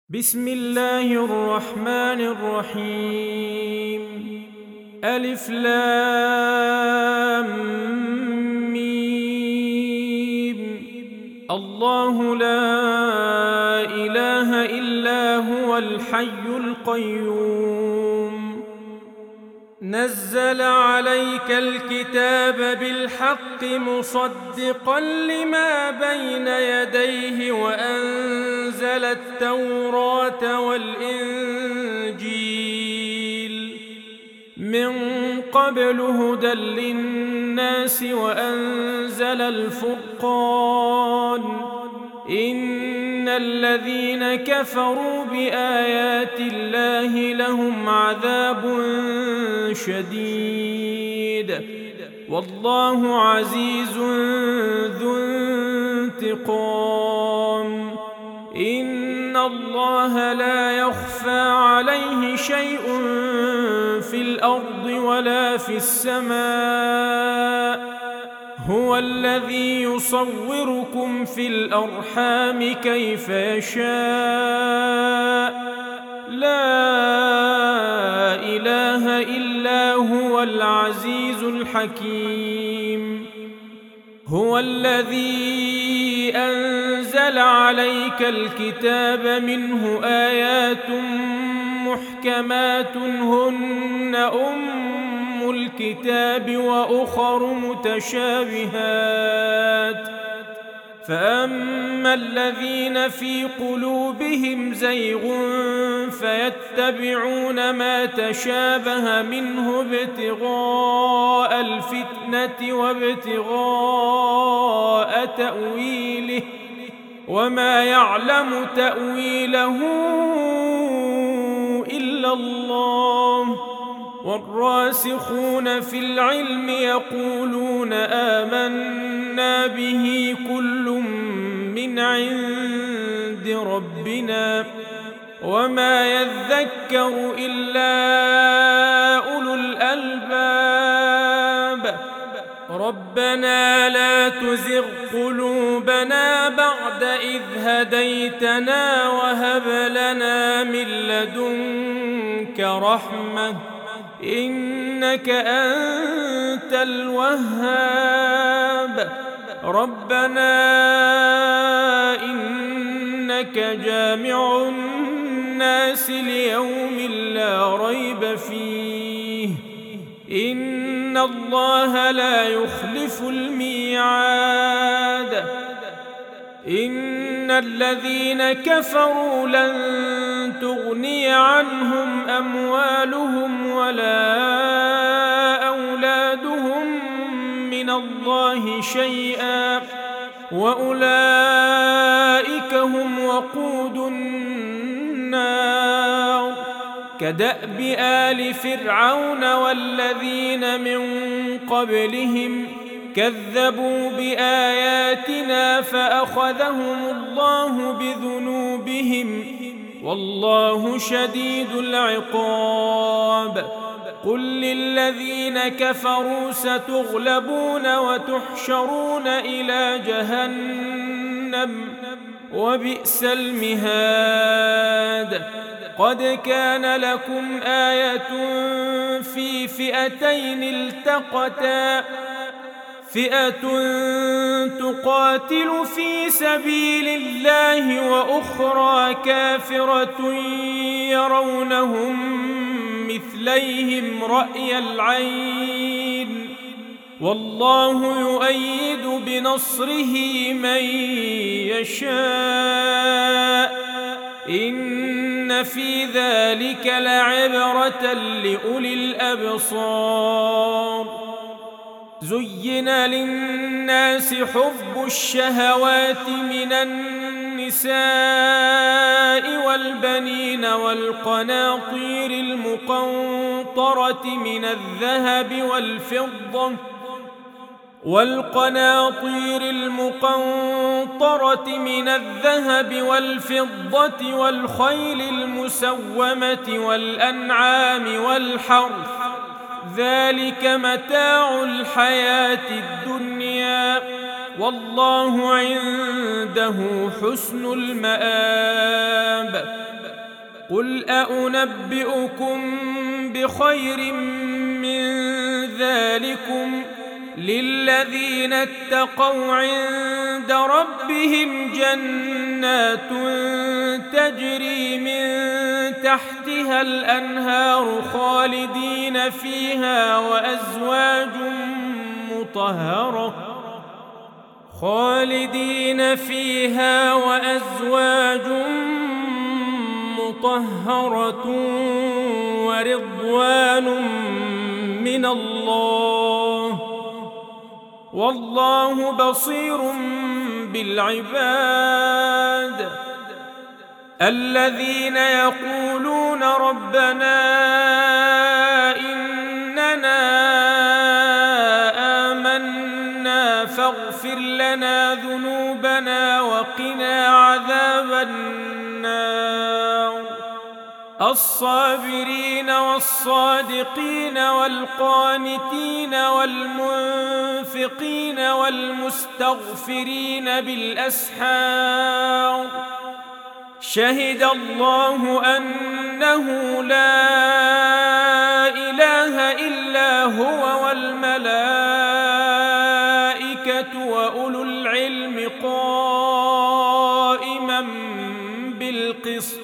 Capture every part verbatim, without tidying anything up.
بسم الله الرحمن الرحيم. ألف لام ميم. الله لا إله إلا هو الحي القيوم. نزل عليك الكتاب بالحق مصدقا لما بين يديه وأنزل التوراة والإنجيل من قبل هدى للناس وأنزل الفرقان. إن الذين كفروا بآيات الله لهم عذاب شديد والله عزيز ذو انتقام. إن الله لا يخفى عليه شيء في الأرض ولا في السماء. هو الذي يصوركم في الأرحام كيف يشاء. لا إله إلا هو العزيز الحكيم. هو الذي أنزل عليك الكتاب منه آيات محكمات هن أم الكتاب وأخر متشابهات. فأما الذين في قلوبهم زيغ فيتبعون ما تشابه منه ابتغاء الفتنة وابتغاء تأويله وما يعلم تأويله إلا الله. والراسخون في العلم يقولون آمنا به كل من عند ربنا وما يذكر إلا أولو الألباب. ربنا لا تزغ قلوبنا بعد إذ هديتنا وهب لنا من لدنك رحمة إنك أنت الوهاب. ربنا إنك جامع الناس ليوم لا ريب فيه إن الله لا يخلف الميعاد. إن الذين كفروا لن تغني عنهم أموالهم ولا أولادهم من الله شيئا وأولئك هم وقود النار. كدأب آل فرعون والذين من قبلهم كذبوا بآياتنا فأخذهم الله بذنوبهم والله شديد العقاب. قل للذين كفروا ستغلبون وتحشرون إلى جهنم وبئس المهاد. قد كان لكم آية في فئتين التقتا فئة تقاتل في سبيل الله وأخرى كافرة يرونهم مثليهم رأي العين والله يؤيد بنصره من يشاء. إن في ذلك لعبرة لأولي الأبصار. زين للناس حب الشهوات من النساء والبنين والقناطير المقنطرة من الذهب والفضة والقناطير المقنطرة من الذهب والفضة والخيل المسومة والأنعام والحرث ذلك متاع الحياة الدنيا والله عنده حسن المآب. قل أأنبئكم بخير من ذلكم للذين اتقوا عند ربهم جنات تجري من تحتها الأنهار خالدين فيها وأزواج مطهرة خالدين فيها وأزواج مطهرة ورضوان من الله والله بصير بالعباد الذين يقولون ربنا إننا آمنا فاغفر لنا ذنوبنا وقنا عذاب النار الصابرين والصادقين والقانتين والمنفقين والمستغفرين بالأسحار شهد الله أنه لا إله إلا هو والملائكة وأولو العلم قائما بالقسط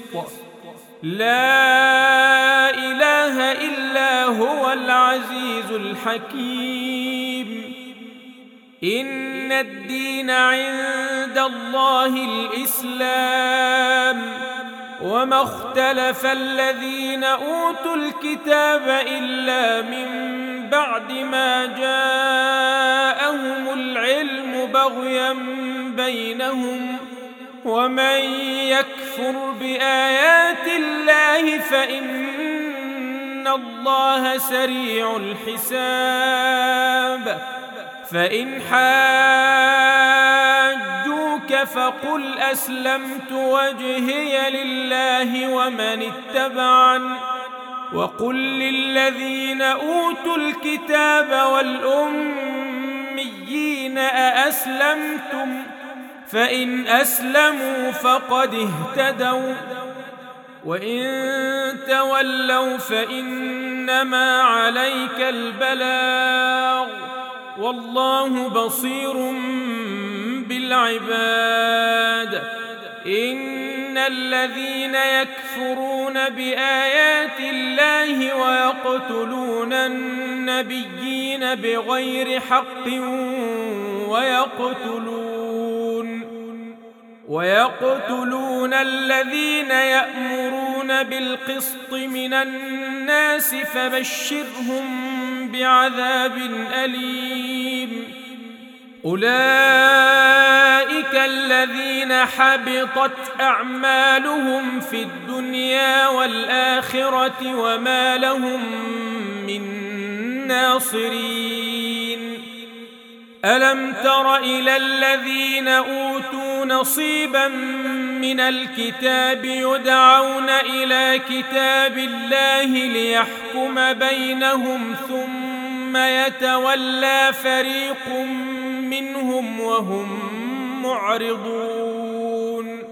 لا إله إلا هو العزيز الحكيم إن الدين عند الله الإسلام وما اختلف الذين أوتوا الكتاب إلا من بعد ما جاءهم العلم بغيا بينهم ومن يكفر بآيات الله فإن الله سريع الحساب فإن حاجوك فقل أسلمت وجهي لله ومن اتبعن وقل للذين أوتوا الكتاب والأميين أأسلمتم فإن أسلموا فقد اهتدوا وإن تولوا فإنما عليك البلاغ والله بصير بالعباد إن الذين يكفرون بآيات الله ويقتلون النبيين بغير حق ويقتلون ويقتلون الذين يأمرون بالقسط من الناس فبشرهم بعذاب أليم أولئك الذين حبطت أعمالهم في الدنيا والآخرة وما لهم من ناصرين ألم تر إلى الذين أوتوا نصيبا من الكتاب يدعون إلى كتاب الله ليحكم بينهم ثم يتولى فريق منهم وهم معرضون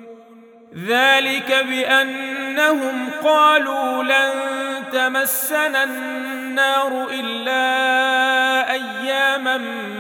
ذلك بأنهم قالوا لن تمسنا النار إلا أياما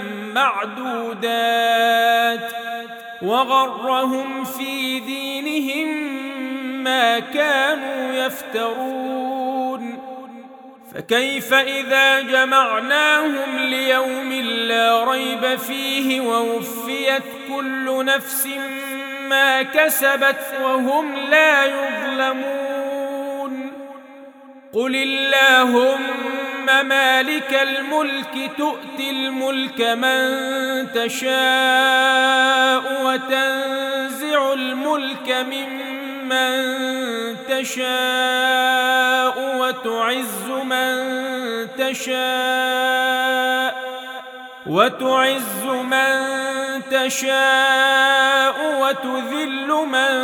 معدودات وغرهم في دينهم ما كانوا يفترون فكيف إذا جمعناهم ليوم لا ريب فيه ووفيت كل نفس ما كسبت وهم لا يظلمون قل اللهم مالك الملك تؤتي الملك من تشاء وتنزع الملك ممن تشاء وتعز من تشاء وتعز من تشاء وتذل من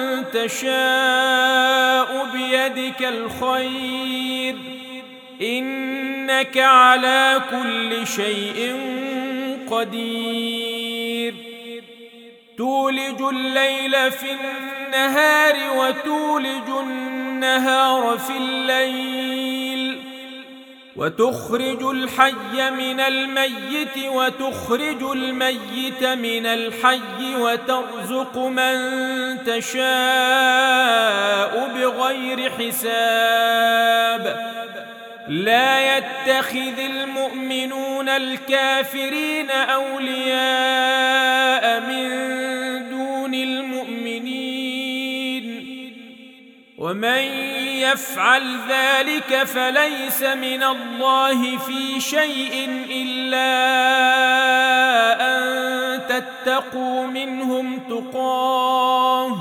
تشاء بيدك الخير إنك على كل شيء قدير تولج الليل في النهار وتولج النهار في الليل وتخرج الحي من الميت وتخرج الميت من الحي وترزق من تشاء بغير حساب لا يتخذ المؤمنون الكافرين أولياء من دون المؤمنين ومن يفعل ذلك فليس من الله في شيء إلا أن تتقوا منهم تقاه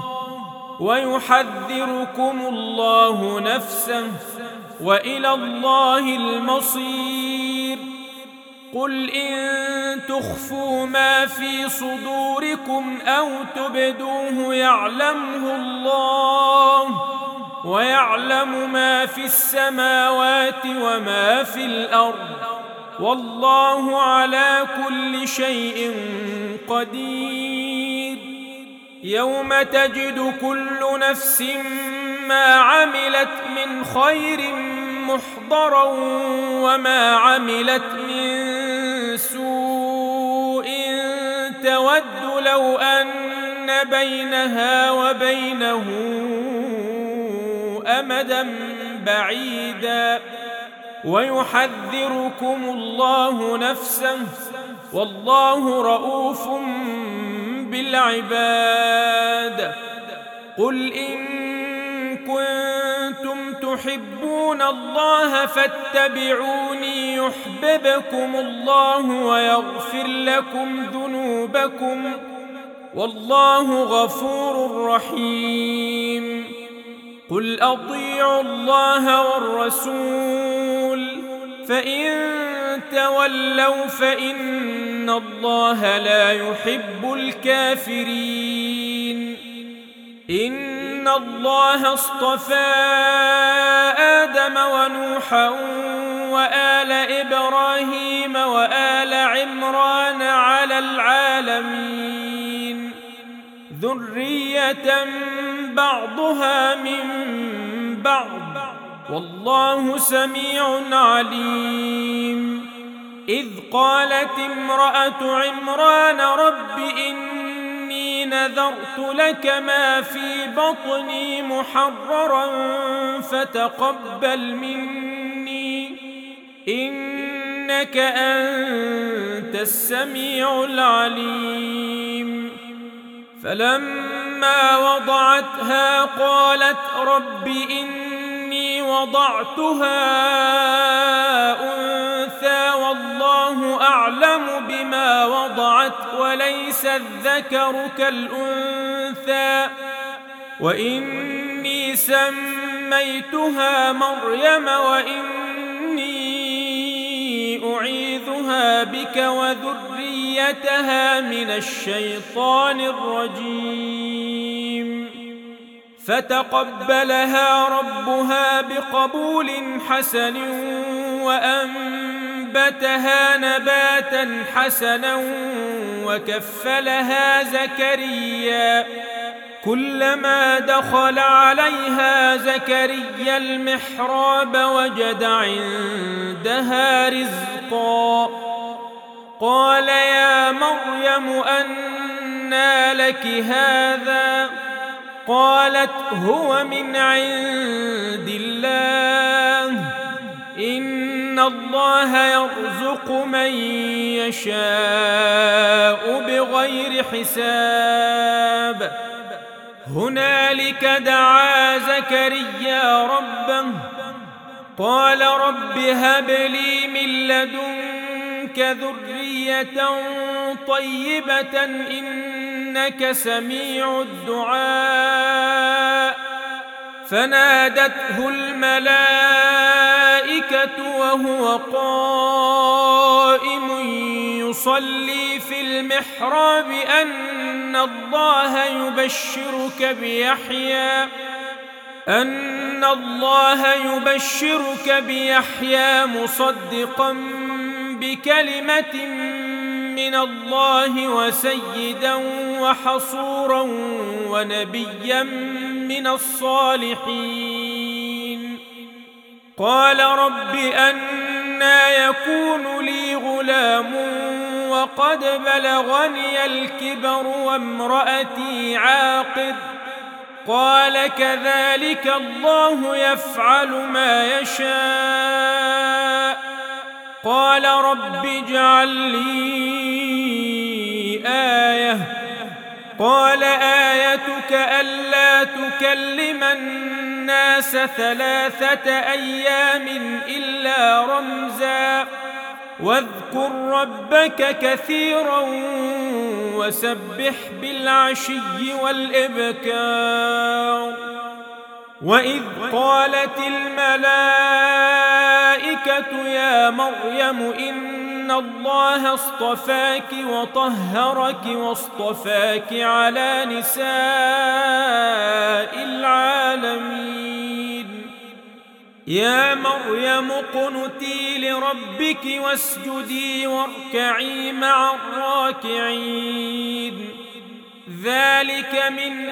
ويحذركم الله نفسه وإلى الله المصير قل إن تخفوا ما في صدوركم أو تبدوه يعلمه الله ويعلم ما في السماوات وما في الأرض والله على كل شيء قدير يوم تجد كل نفس ما عملت من خير محضرا وما عملت من سوء تود لو أن بينها وبينه أمدا بعيدا ويحذركم الله نفسه والله رؤوف بالعباد قل إن كنتم تحبون الله فاتبعوني يحببكم الله ويغفر لكم ذنوبكم والله غفور رحيم قل أطيعوا الله والرسول فإن تولوا فإن الله لا يحب الكافرين إن الله اصطفى آدم ونوحا وآل إبراهيم وآل عمران على العالمين ذرية بعضها من بعض والله سميع عليم إذ قالت امرأة عمران رب إني نذرت لك ما في بطني محررا فتقبل مني إنك أنت السميع العليم فلما وضعتها قالت رب إني وضعتها أنثى والله أعلم بما وضعت وليس الذكر كالأنثى وإني سميتها مريم وإني أعيذها بك وذريتها من الشيطان الرجيم فتقبلها ربها بقبول حسن وأنبتها نباتا حسنا وكفلها زكريا كلما دخل عليها زكريا المحراب وجد عندها رزقا قال يا مريم أنى لك هذا قالت هو من عند الله إن الله يرزق من يشاء بغير حساب هنالك دعا زكريا ربه قال رب هب لي من لدنك ذرية طيبة إنك سميع الدعاء فنادته الملائكة وهو قائم يصلي في المحراب أن الله يبشرك بيحيى أن الله يبشرك بيحيى مصدقا بكلمة من الله وسيدا وحصورا ونبيا من الصالحين. قال رب أنى يكون لي غلام وقد بلغني الكبر وامرأتي عاقر. قال كذلك الله يفعل ما يشاء. قال رب اجعل لي آية. قال آيتك ألا تكلم الناس ثلاثة أيام إلا رمزا واذكر ربك كثيرا وسبح بالعشي والإبكار. وإذ قالت الملائكة يا مريم إن الله اصطفاك وطهرك واصطفاك على نساء العالمين. يا مريم اقنتي لربك واسجدي واركعي مع الراكعين. ذلك من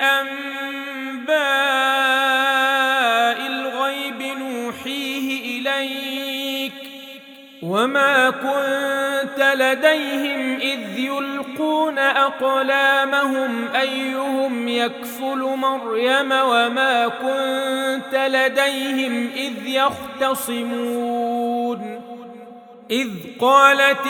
أنباء الغيب نوحيه إليك وما كنت لديهم إذ يلقون أقلامهم أيهم يكفل مريم وما كنت لديهم إذ يختصمون. إذ قالت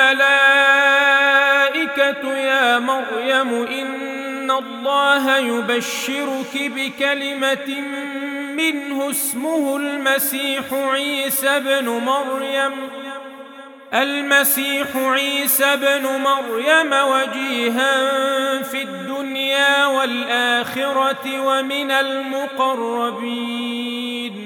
الملائكة يا مريم إن الله يبشرك بكلمة منه اسمه المسيح عيسى بن مريم المسيح عيسى بن مريم وجيها في الدنيا والآخرة ومن المقربين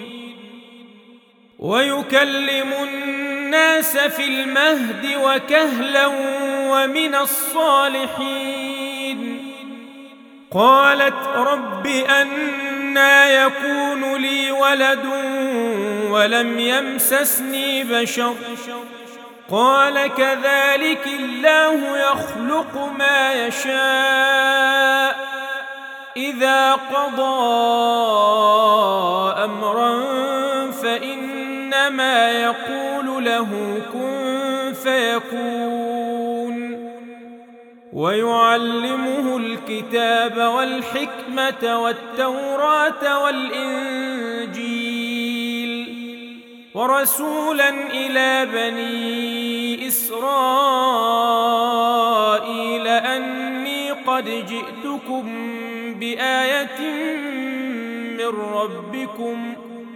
ويكلم الناس في المهد وكهلا ومن الصالحين. قالت رب أنى يكون لي ولد ولم يمسسني بشر. قال كذلك الله يخلق ما يشاء إذا قضى أمرا فإنما يقول له كن فيكون. ويعلمه الكتاب والحكمة والتوراة والإنجيل ورسولا إلى بني إسرائيل أني قد جئتكم بآية من ربكم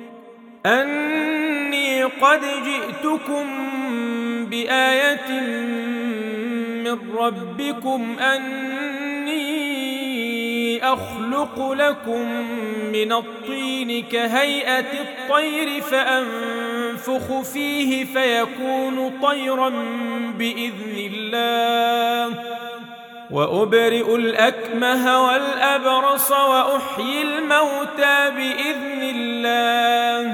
أني قد جئتكم بآية من ربكم أني أخلق لكم من الطين كهيئة الطير فأنفخ فيه فيكون طيرا بإذن الله وأبرئ الأكمه والأبرص وأحيي الموتى بإذن الله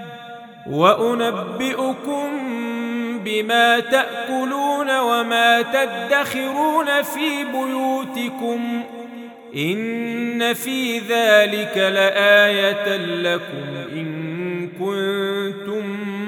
وأنبئكم بما تأكلون وما تدخرون في بيوتكم إن في ذلك لآية لكم إن كنتم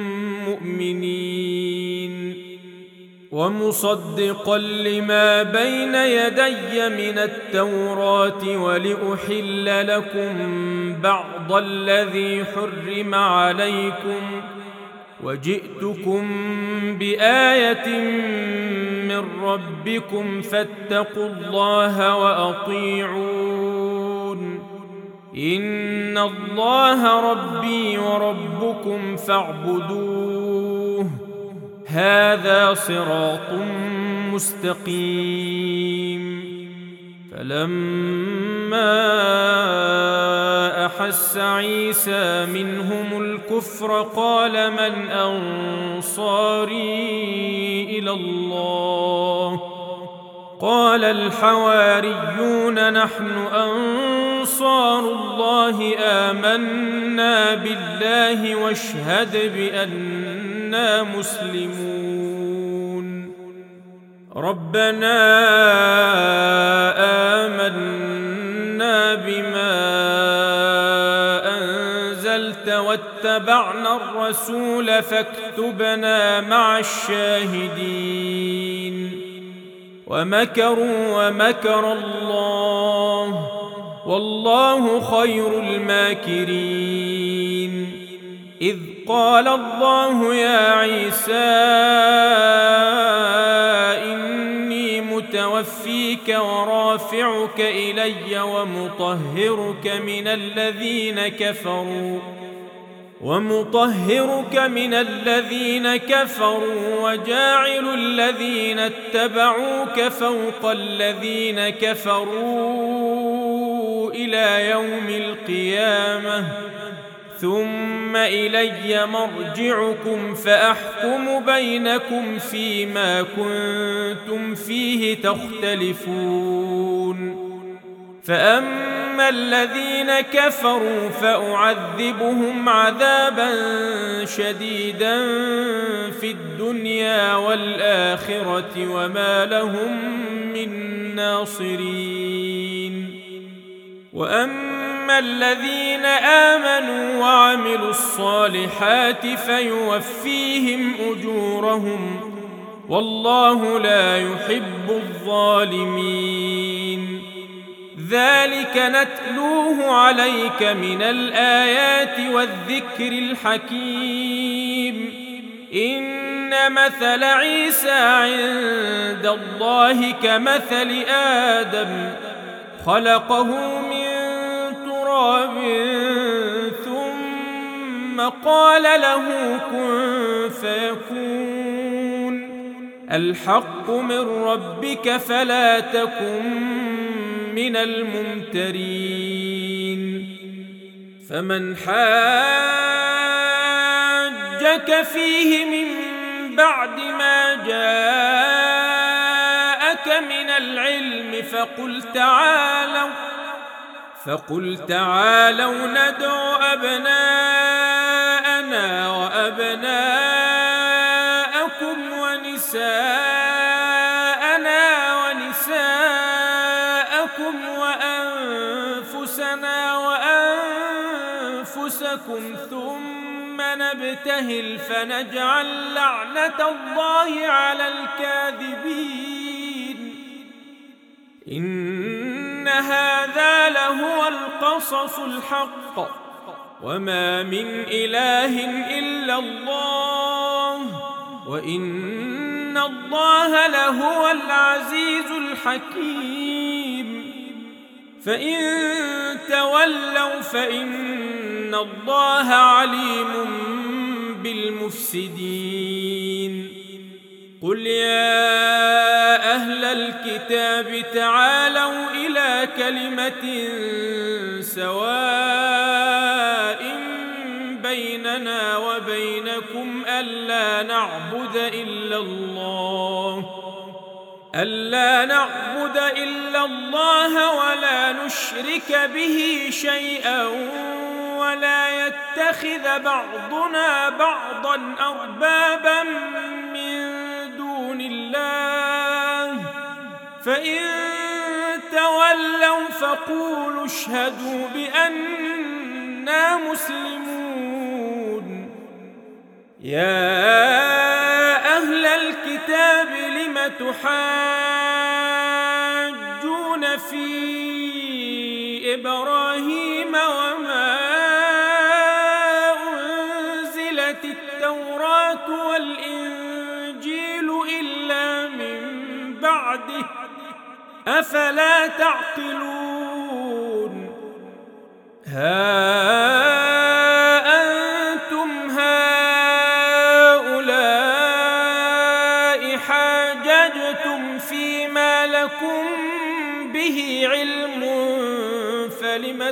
مؤمنين. ومصدقا لما بين يدي من التوراة ولأحل لكم بعض الذي حرم عليكم وجئتكم بآية من ربكم فاتقوا الله وأطيعون إن الله ربي وربكم فاعبدوه هذا صراط مستقيم. فلما أحس عيسى منهم الكفر قال من أنصاري إلى الله قال الحواريون نحن أنصار الله آمنا بالله واشهد بأننا مسلمون. ربنا آمنا بما أنزلت واتبعنا الرسول فاكتبنا مع الشاهدين ومكروا ومكر الله والله خير الماكرين إذ قال الله يا عيسى إني متوفيك ورافعك إلي ومطهرك من الذين كفروا ومطهرك من الذين كفروا وجاعل الذين اتبعوك فوق الذين كفروا إلى يوم القيامة ثم إلي مرجعكم فأحكم بينكم فيما كنتم فيه تختلفون فأما الذين كفروا فأعذبهم عذابا شديدا في الدنيا والآخرة وما لهم من ناصرين وأما الذين آمنوا وعملوا الصالحات فيوفيهم أجورهم والله لا يحب الظالمين ذلك نتلوه عليك من الآيات والذكر الحكيم إن مثل عيسى عند الله كمثل آدم خلقه من تراب ثم قال له كن فيكون الحق من ربك فلا تكن من الممترين فمن حاجك فيه من بعد ما جاءك من العلم فقل تعالوا فقل تعالوا ندع أبناءنا وأبناءكم ونساءنا ونساءكم وأنفسنا وأنفسكم ثم نبتهل فنجعل لعنة الله على الكاذبين إن هذا لهو القصص الحق وما من إله إلا الله وإن الله لهو العزيز الحكيم فإن تولوا فإن الله عليم بالمفسدين قل يا أهل الكتاب تعالوا إلى كلمة سواء بيننا وبينكم ألا نعبد إلا الله ألا نعبد إلا الله ولا نشرك به شيئا ولا يتخذ بعضنا بعضا أربابا من دون الله فإن تولوا فقولوا اشهدوا بأننا مسلمون يا أهل الكتاب لم تحاجون في إبراهيم وما أنزلت التوراة والإنجيل إلا من بعده أفلا تعقلون ها أنتم هؤلاء حاججتم فيما لكم به علم فلم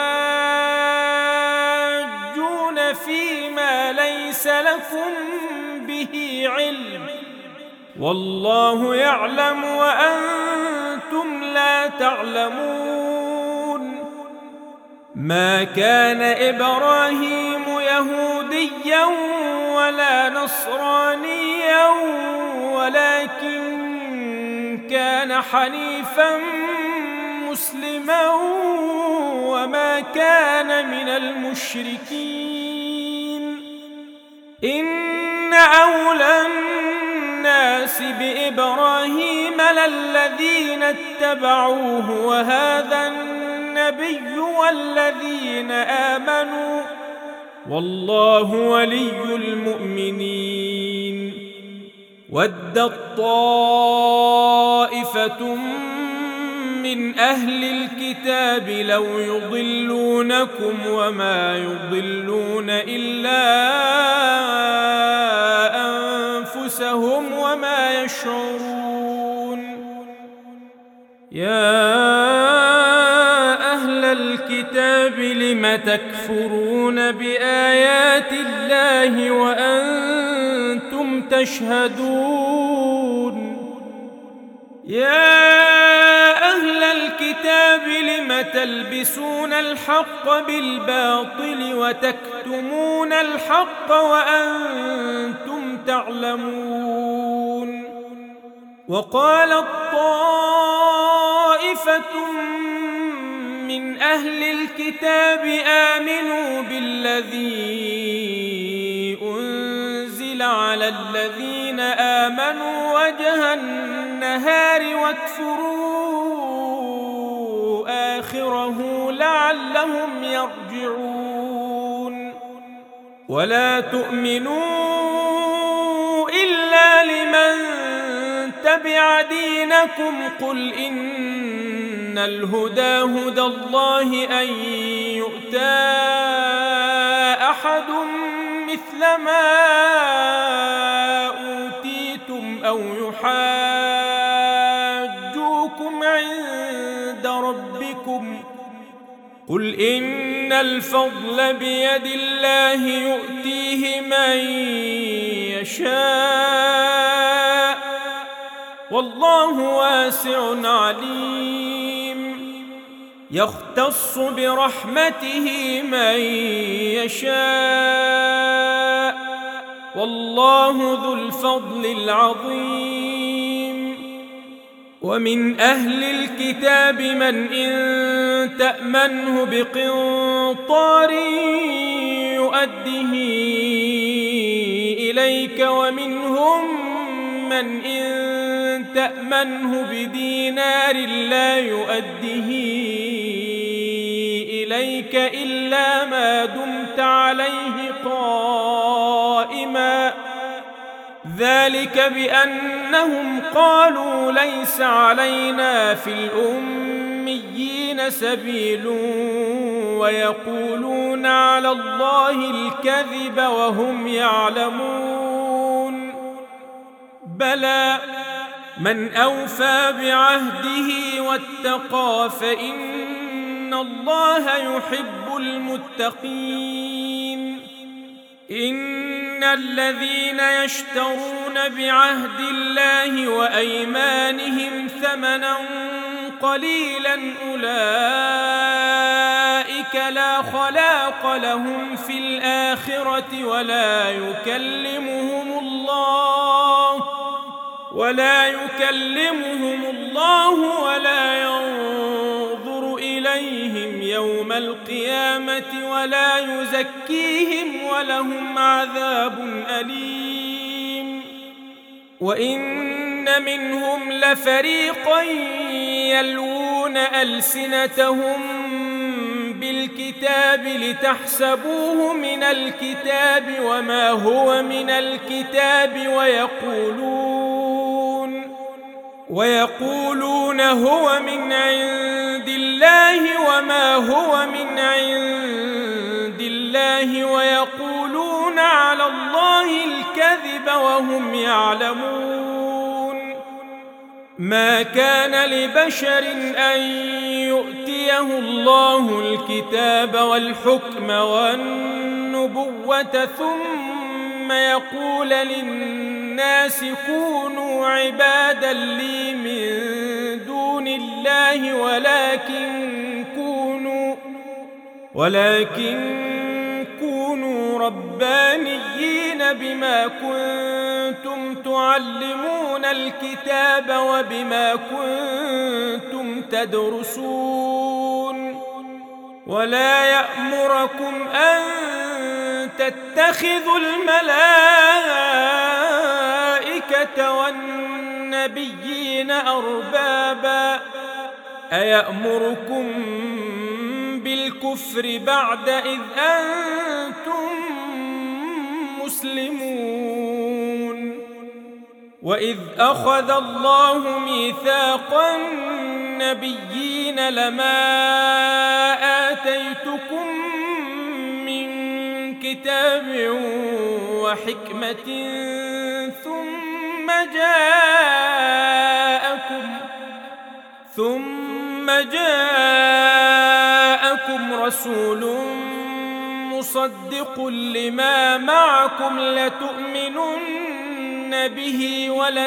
تحاجون فيما ليس لكم به علم والله يعلم وأنتم لا تعلمون ما كان إبراهيم يهوديا ولا نصرانيا ولكن كان حنيفا مسلما وما كان من المشركين إن أولى الناس بإبراهيم للذين اتبعوه وهذا النبي والذين آمنوا والله ولي المؤمنين ودت طائفة من أهل الكتاب لو يضلونكم وما يضلون إلا أنفسهم وما يشعرون يا أهل الكتاب لم تكفرون بآيات الله وأنتم تشهدون يا أهل الكتاب لم تلبسون الحق بالباطل وتكتمون الحق وأنتم تعلمون وقالت طائفة من أهل الكتاب آمنوا بالذي أنزل على الذين آمنوا وجه النهار واكفروا آخره لعلهم يرجعون ولا تؤمنوا إلا لمن تبع دينكم قل إن الهدى هدى الله أن يؤتى أحد مثل ما أوتيتم أو يحاجوكم عند ربكم قل إن الفضل بيد الله يؤتيه من يشاء والله واسع عليم يختص برحمته من يشاء والله ذو الفضل العظيم ومن أهل الكتاب من إن تأمنه بقنطار يؤده إليك ومنهم من إن تأمنه بدينار لا يؤده إليك إلا ما دمت عليه قائما ذلك بأنهم قالوا ليس علينا في الأميين سبيل ويقولون على الله الكذب وهم يعلمون بلى من أوفى بعهده واتقى فإن الله يحب المتقين إن الذين يشترون بعهد الله وأيمانهم ثمنا قليلا أولئك لا خلاق لهم في الآخرة ولا يكلمهم الله ولا يكلمهم الله ولا ينظر إليهم يوم القيامة ولا يزكيهم ولهم عذاب أليم وإن منهم لفريقا يلوون ألسنتهم بالكتاب لتحسبوه من الكتاب وما هو من الكتاب ويقولون ويقولون هو من عند الله وما هو من عند الله ويقولون على الله الكذب وهم يعلمون ما كان لبشر أن يؤتيه الله الكتاب والحكم والنبوة ثم يقول للناس كونوا عبادا لي من دون الله ولكن كونوا ولكن كونوا ربانيين بما كنتم تعلمون الكتاب وبما كنتم تدرسون ولا يأمركم أن تتخذوا الملائكة والنبيين أربابا أيأمركم بالكفر بعد إذ أنتم مسلمون وإذ أخذ الله ميثاق النبيين لما آتيتكم من كتاب وحكمة ثم جاءكم ثم جاءكم رسول مصدق لما معكم لتؤمنن به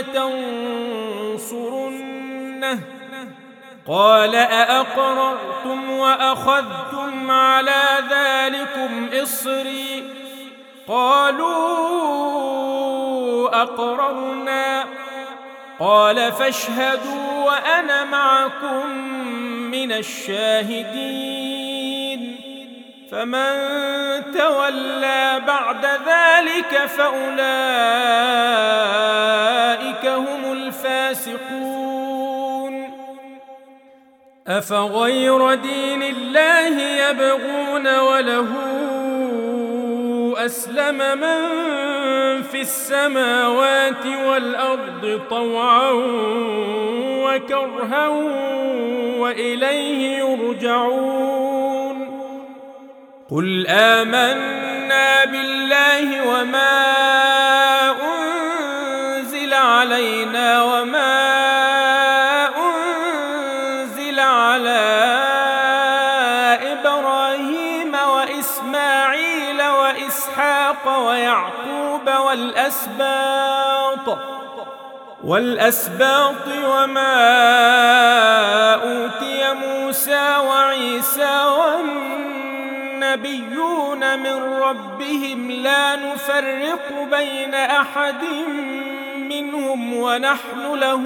ولتنصرنه قال أأقررتم وأخذتم على ذلكم إصري قالوا أقررنا قال فاشهدوا وأنا معكم من الشاهدين فمن تولى بعد ذلك فأولئك هم الفاسقون أفغير دين الله يبغون وله أسلم من في السماوات والأرض طوعا وكرها وإليه يرجعون قل آمنا بالله وما أنزل علينا وما أنزل على إبراهيم وإسماعيل وإسحاق ويعقوب والأسباط والأسباط وما أوتي موسى وعيسى والنبيون من ربهم لا نفرق بين أحد منهم ونحن له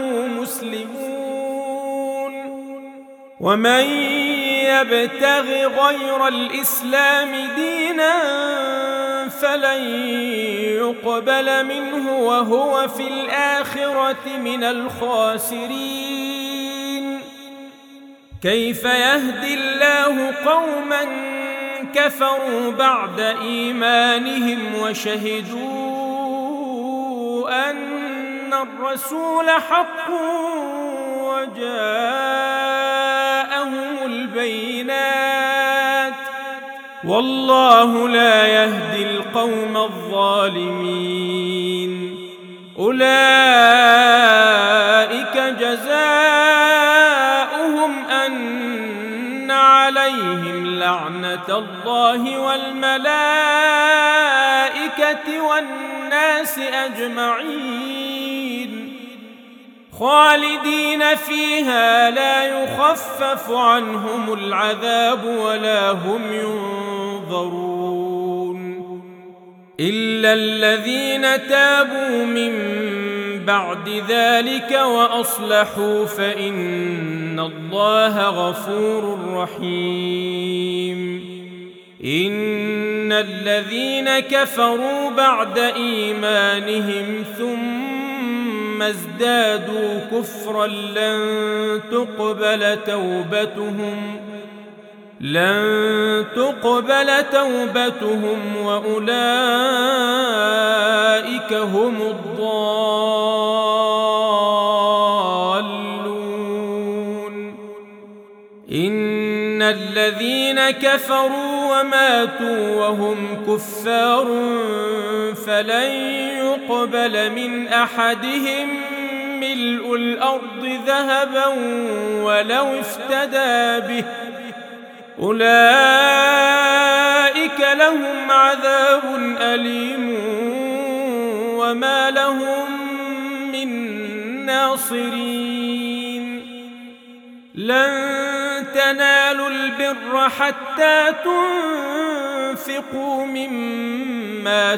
مسلمون ومن يبتغ غير الإسلام دينا فلن يقبل منه وهو في الآخرة من الخاسرين كيف يهدي الله قوما كفروا بعد إيمانهم وشهدوا أن الرسول حق وجاءهم البينات والله لا يهدي القوم الظالمين أولئك جزاؤهم أن عليهم لعنة الله والملائكة والناس أجمعين خالدين فيها لا يخفف عنهم العذاب ولا هم ينظرون إلا الذين تابوا من بعد ذلك وأصلحوا فإن الله غفور رحيم إن الذين كفروا بعد إيمانهم ثم ازدادوا كفرا لن تقبل توبتهم لن تقبل توبتهم وأولئك هم الضالون إن الذين كفروا وماتوا وهم كفار فلن يقبل من أحدهم ملء الأرض ذهبا ولو افتدى به أولئك لهم عذاب أليم وما لهم من ناصرين لن تنالوا البر حتى وأنفقوا مما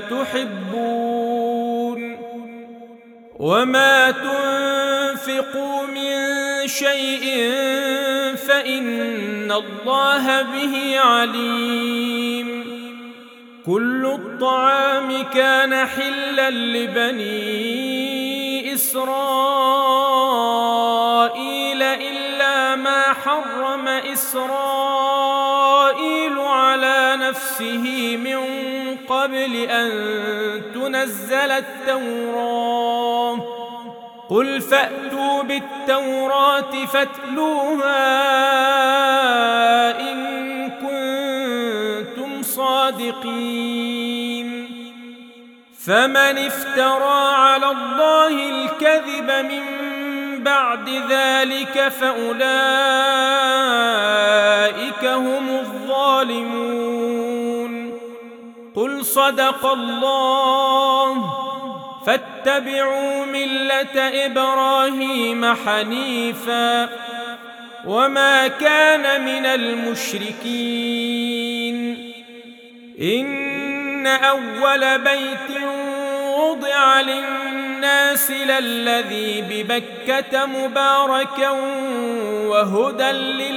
تحبون وما تنفقوا من شيء فإن الله به عليم كل الطعام كان حلا لبني إسرائيل إلا ما حرم إسرائيل على نفسه من قبل أن تنزل التوراة قل فأتوا بالتوراة فاتلوها إن كنتم صادقين فمن افترى على الله الكذب من بعد ذلك فأولئك هم الظالمون قل صدق الله فاتبعوا ملة إبراهيم حنيفا وما كان من المشركين إن أول بيت وضع للناس للذي ببكة مباركا وهدى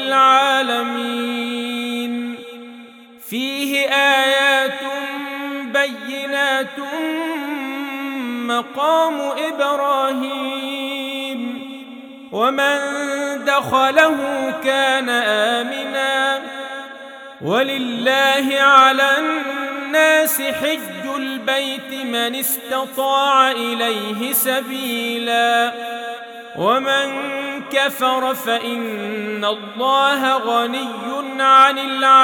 للعالمين فيه آيات بينات مقام إبراهيم ومن دخله كان آمنا ولله على الناس حج البيت من استطاع إليه سبيلا ومن كفر فإن الله غني عن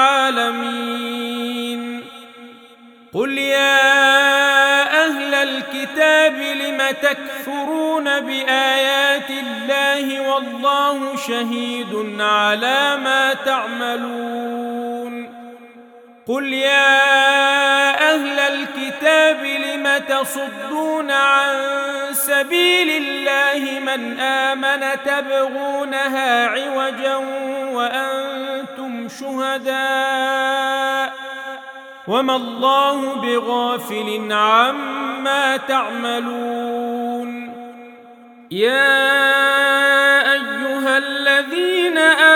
العالمين قل يا أهل الكتاب لم تكفرون بآيات الله والله شهيد على ما تعملون قل يا أهل الكتاب لم تصدون عن سبيل الله من آمن تبغونها عوجا وأنتم شهداء وما الله بغافل عما تعملون يا أيها الذين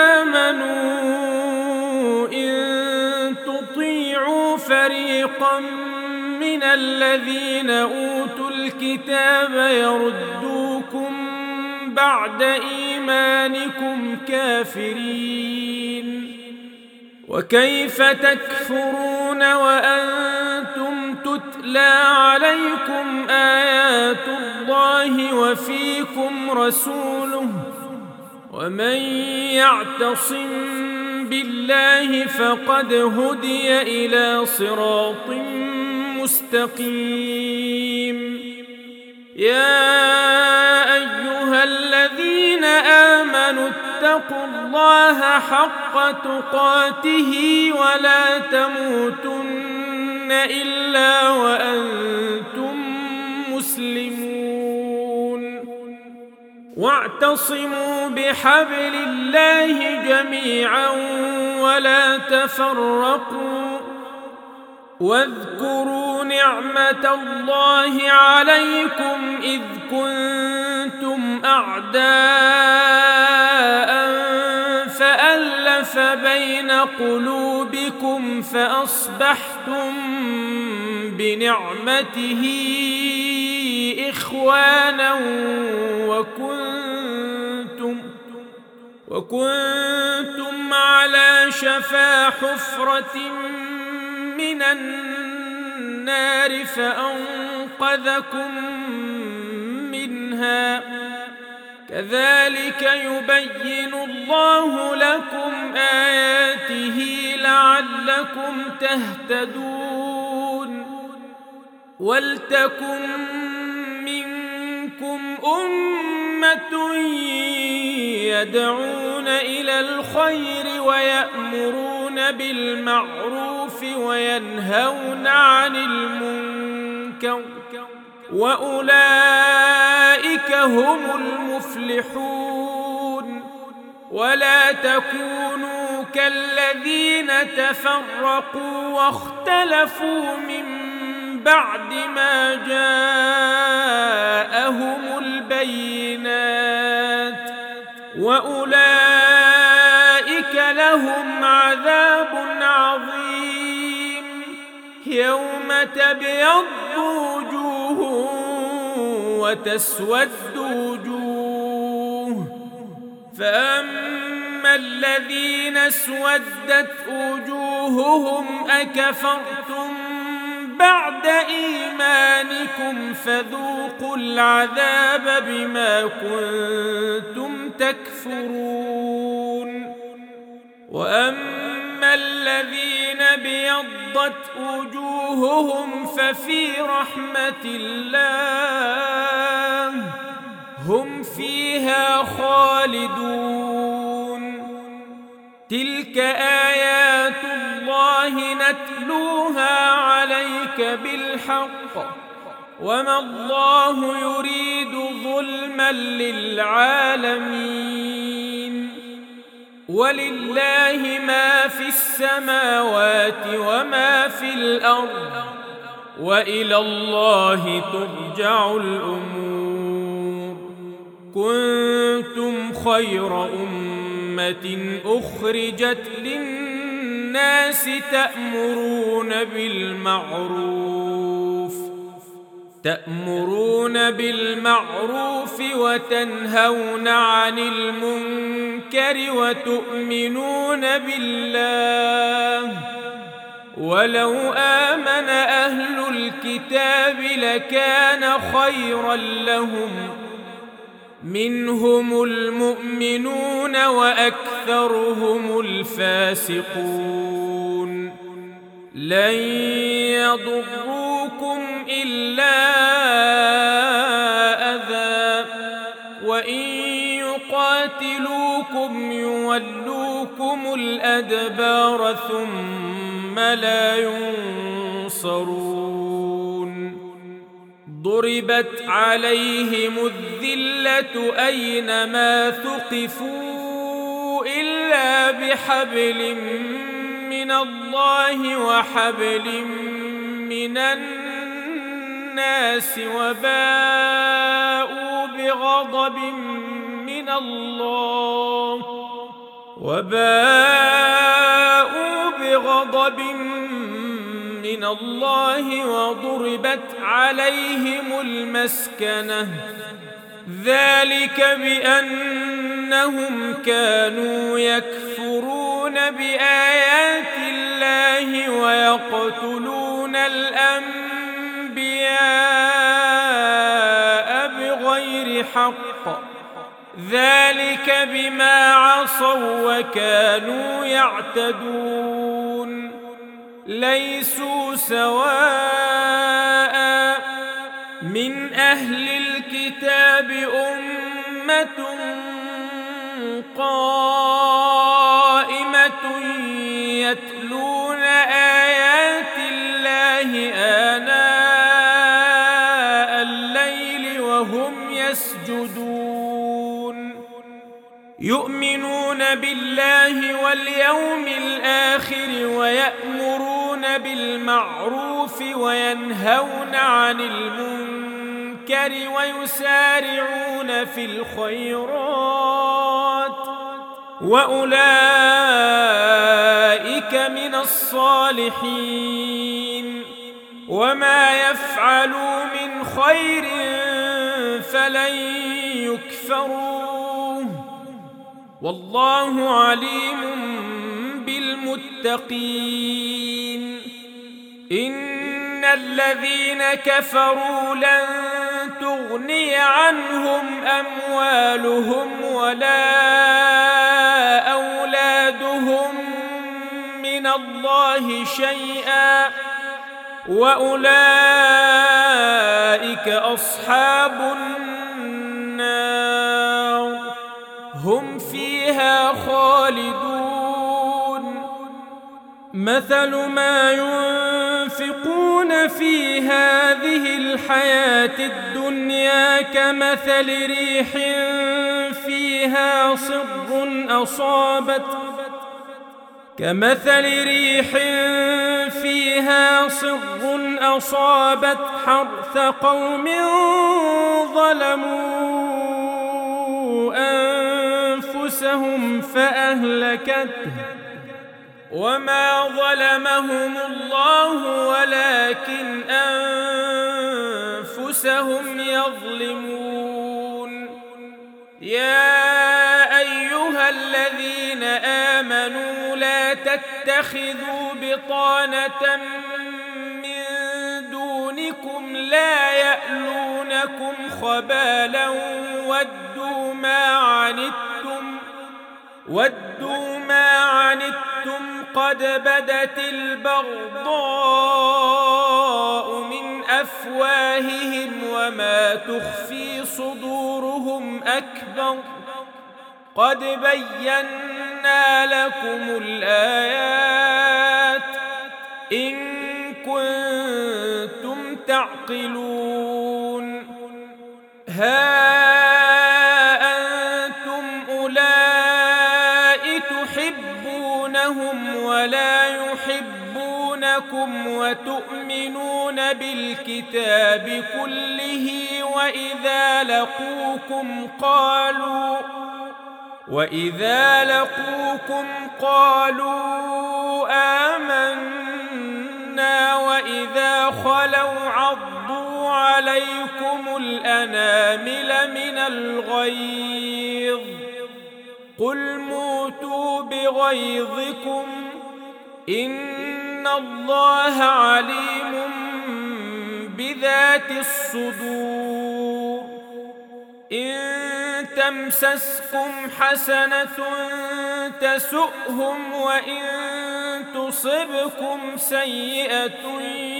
آمنوا إن تطيعوا فريقا من الذين أوتوا الكتاب يردوكم بعد إيمانكم كافرين وكيف تكفرون وأنتم تتلى عليكم آيات الله وفيكم رسوله ومن يعتصم بالله فقد هدي إلى صراط مستقيم يا أيها الذين آمنوا اتقوا الله حق تقاته ولا تموتن إلا وأنتم مسلمون واعتصموا بحبل الله جميعا ولا تفرقوا واذكروا نعمة الله عليكم إذ كنتم أعداء فألف بين قلوبكم فأصبحتم بنعمته إخوانا وكنتم وكنتم على شفا حفرة من النار فأنقذكم منها كذلك يبين الله لكم آياته لعلكم تهتدون ولتكن منكم أمة يدعون إلى الخير ويأمرون بالمعروف وينهون عن المنكر وأولئك هم المفلحون ولا تكونوا كالذين تفرقوا واختلفوا من بعد ما جاءهم البينات وأولئك لهم عذاب عظيم يوم تبيض وجوه وتسود وجوه فأما الذين اسودت وجوههم أكفرتم بعد إيمانكم فذوقوا العذاب بما كنتم تكفرون وأما الذين ابيضت وجوههم ففي رحمة الله هم فيها خالدون تلك آيات الله نتلوها عليك بالحق وما الله يريد ظلما للعالمين ولله ما في السماوات وما في الأرض وإلى الله ترجع الأمور كنتم خير أمة أخرجت للناس تأمرون بالمعروف تأمرون بالمعروف وتنهون عن المنكر وتؤمنون بالله ولو آمن أهل الكتاب لكان خيرا لهم منهم المؤمنون وأكثرهم الفاسقون لن يضروكم إلا أذى وإن يقاتلوكم يولوكم الأدبار ثم لا ينصرون ضربت عليهم الذلة أينما ثقفوا إلا بحبل من الله وحبل من الناس وباءوا بغضب من الله وباءوا بغضب من الله وضربت عليهم المسكنة ذلك بأنهم كانوا يكفرون بآيات الله ويقتلون الأنبياء بغير حق ذلك بما عصوا وكانوا يعتدون ليسوا سواء من أهل الكتاب أمة قائمة يتلون آيات الله آناء الليل وهم يسجدون يؤمنون بالله واليوم الآخر ويأمرون بالمعروف وينهون عن المنكر ويسارعون في الخيرات وأولئك من الصالحين وما يفعلوا من خير فلن يكفروه والله عليم بالمتقين إن الذين كفروا لن تغني عنهم أموالهم ولا أولادهم من الله شيئا وأولئك أصحاب النار هم فيها خالدون مثل ما ينفقون في هذه الحياة الدنيا كمثل ريح فيها صر أصابت كمثل ريح فيها صر أصابت حرث قوم ظلموا أنفسهم فأهلكته وما ظلمهم الله ولكن أنفسهم يظلمون. يا أيها الذين آمنوا لا تتخذوا بطانة من دونكم لا يألونكم خبالا ودوا ما عنتم ودوا ما عنتم قد بدت البغضاء من أفواههم وما تخفي صدورهم أكبر قد بينا لكم الآيات إن كنتم تعقلون. ها أنتم أولئك تحبونهم ولا يحبونكم وتؤمنون بالكتاب كله وإذا لقوكم قالوا وإذا لقوكم قالوا آمنا وإذا خلوا عضوا عليكم الأنامل من الغيظ قل موتوا بغيظكم إن الله عليم بذات الصدور. إن تمسسكم حسنة تسؤهم وإن تصبكم سيئة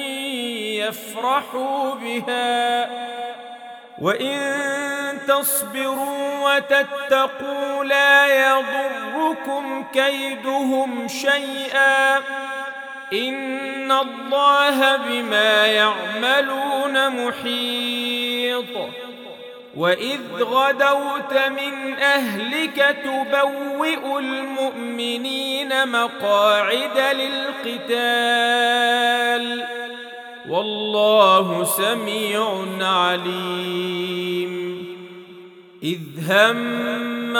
يفرحوا بها وإن تصبروا وتتقوا لا يضركم كيدهم شيئا إن الله بما يعملون محيط. وإذ غدوت من أهلك تبوئ المؤمنين مقاعد للقتال والله سميع عليم. إذ هم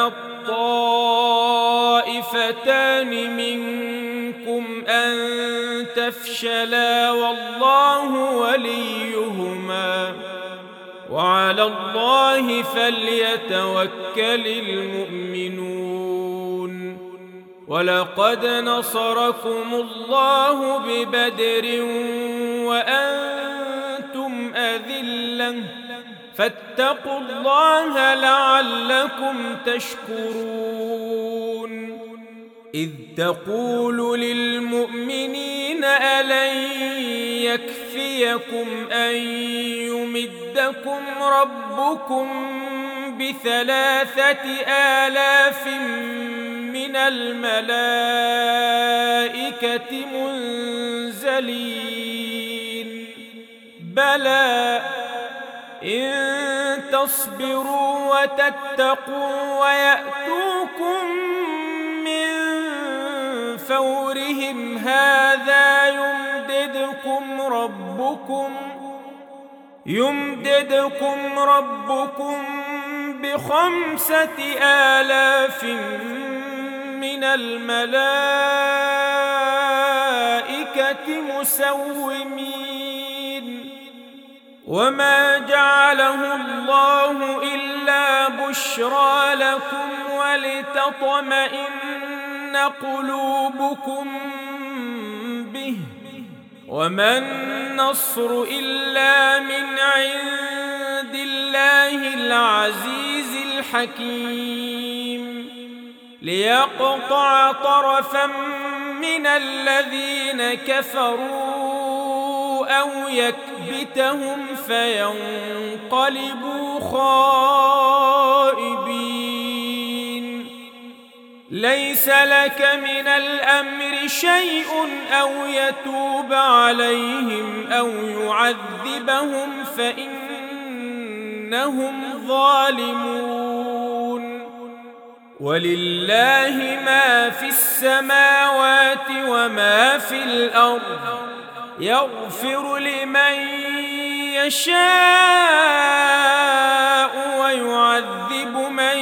الطائفتان منكم أن تفشلا والله وليهما وعلى الله فليتوكل المؤمنون. ولقد نصركم الله ببدر وأنتم أذلة فاتقوا الله لعلكم تشكرون. إذ تقول للمؤمنين ألن يكفيكم أن يمدكم ربكم بثلاثة آلاف من الملائكة منزلين بلى إن تصبروا وتتقوا ويأتوكم من فورهم هذا يمددكم ربكم يمددكم ربكم بخمسة آلاف من الملائكة مسومين. وما جعله الله إلا بشرى لكم ولتطمئن قلوبكم به وما النصر إلا من عند الله العزيز الحكيم ليقطع طرفا من الذين كفروا أو يكبتهم فينقلبوا خائبين. ليس لك من الأمر شيء أو يتوب عليهم أو يعذبهم فإنهم ظالمون. ولله ما في السماوات وما في الأرض يغفر لمن يشاء ويعذب من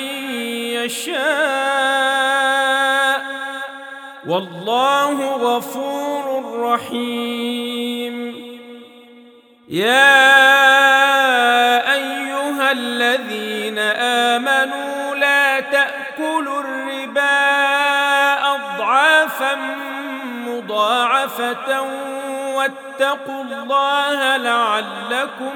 يشاء والله غفور رحيم. يا أيها الذين آمنوا لا تأكلوا الربا أضعافا مضاعفة واتقوا الله لعلكم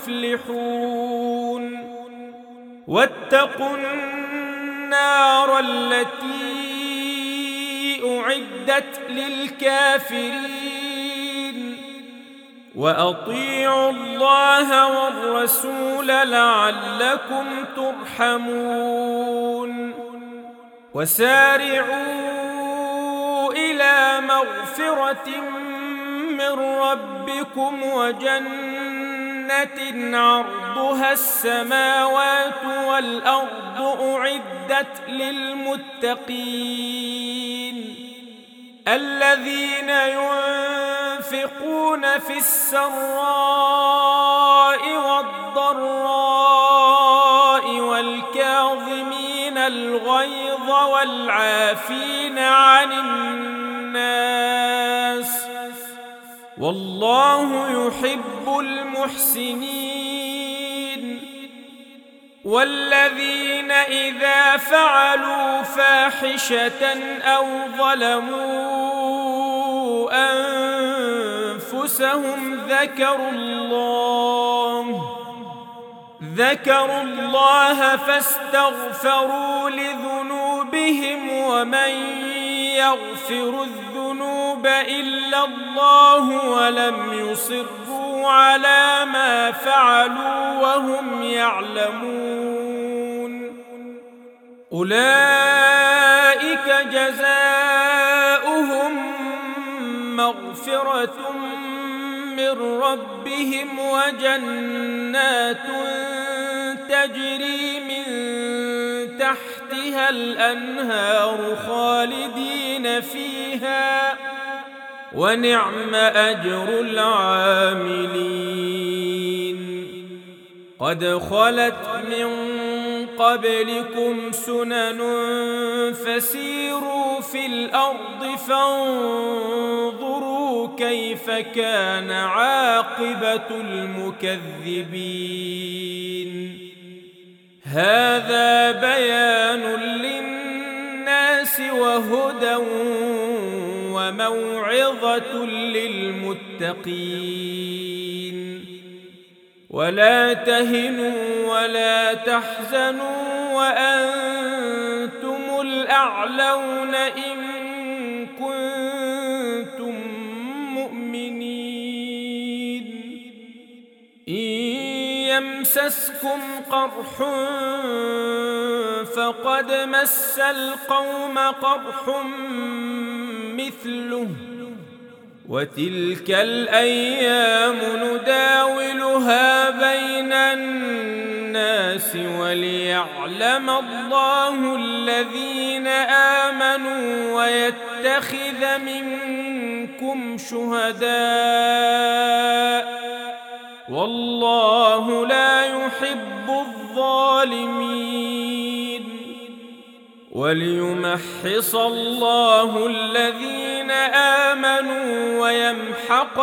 تفلحون. واتقوا النار التي أعدت للكافرين وأطيعوا الله والرسول لعلكم ترحمون. وسارعوا إلى مغفرة من ربكم وجنة عرضها السماوات والأرض أعدت للمتقين الذين ينفقون في السراء والضراء والكاظمين الغيظ والعافين عن الناس والله يحب المحسنين. والذين إذا فعلوا فاحشة أو ظلموا أنفسهم ذكروا الله ذكروا الله فاستغفروا لذنوبهم ومن يغفر الذنوب إلا الله ولم يصروا على ما فعلوا وهم يعلمون أولئك جزاؤهم مغفرة من ربهم وجنات تجري من تحتها الأنهار خالدين فيها ونعم أجر العاملين. قد خلت من قبلكم سنن فسيروا في الأرض فانظروا كيف كان عاقبة المكذبين. هذا بيان للناس وهدى وموعظة للمتقين. ولا تهنوا ولا تحزنوا وأنتم الأعلون إن كنتم مؤمنين. إن يمسسكم قرح فقد مس القوم قرح مثله وتلك الأيام نداولها بين الناس وليعلم الله الذين آمنوا ويتخذ منكم شهداء والله لا يحب الظالمين. وليمحص الله الذين آمنوا ويمحق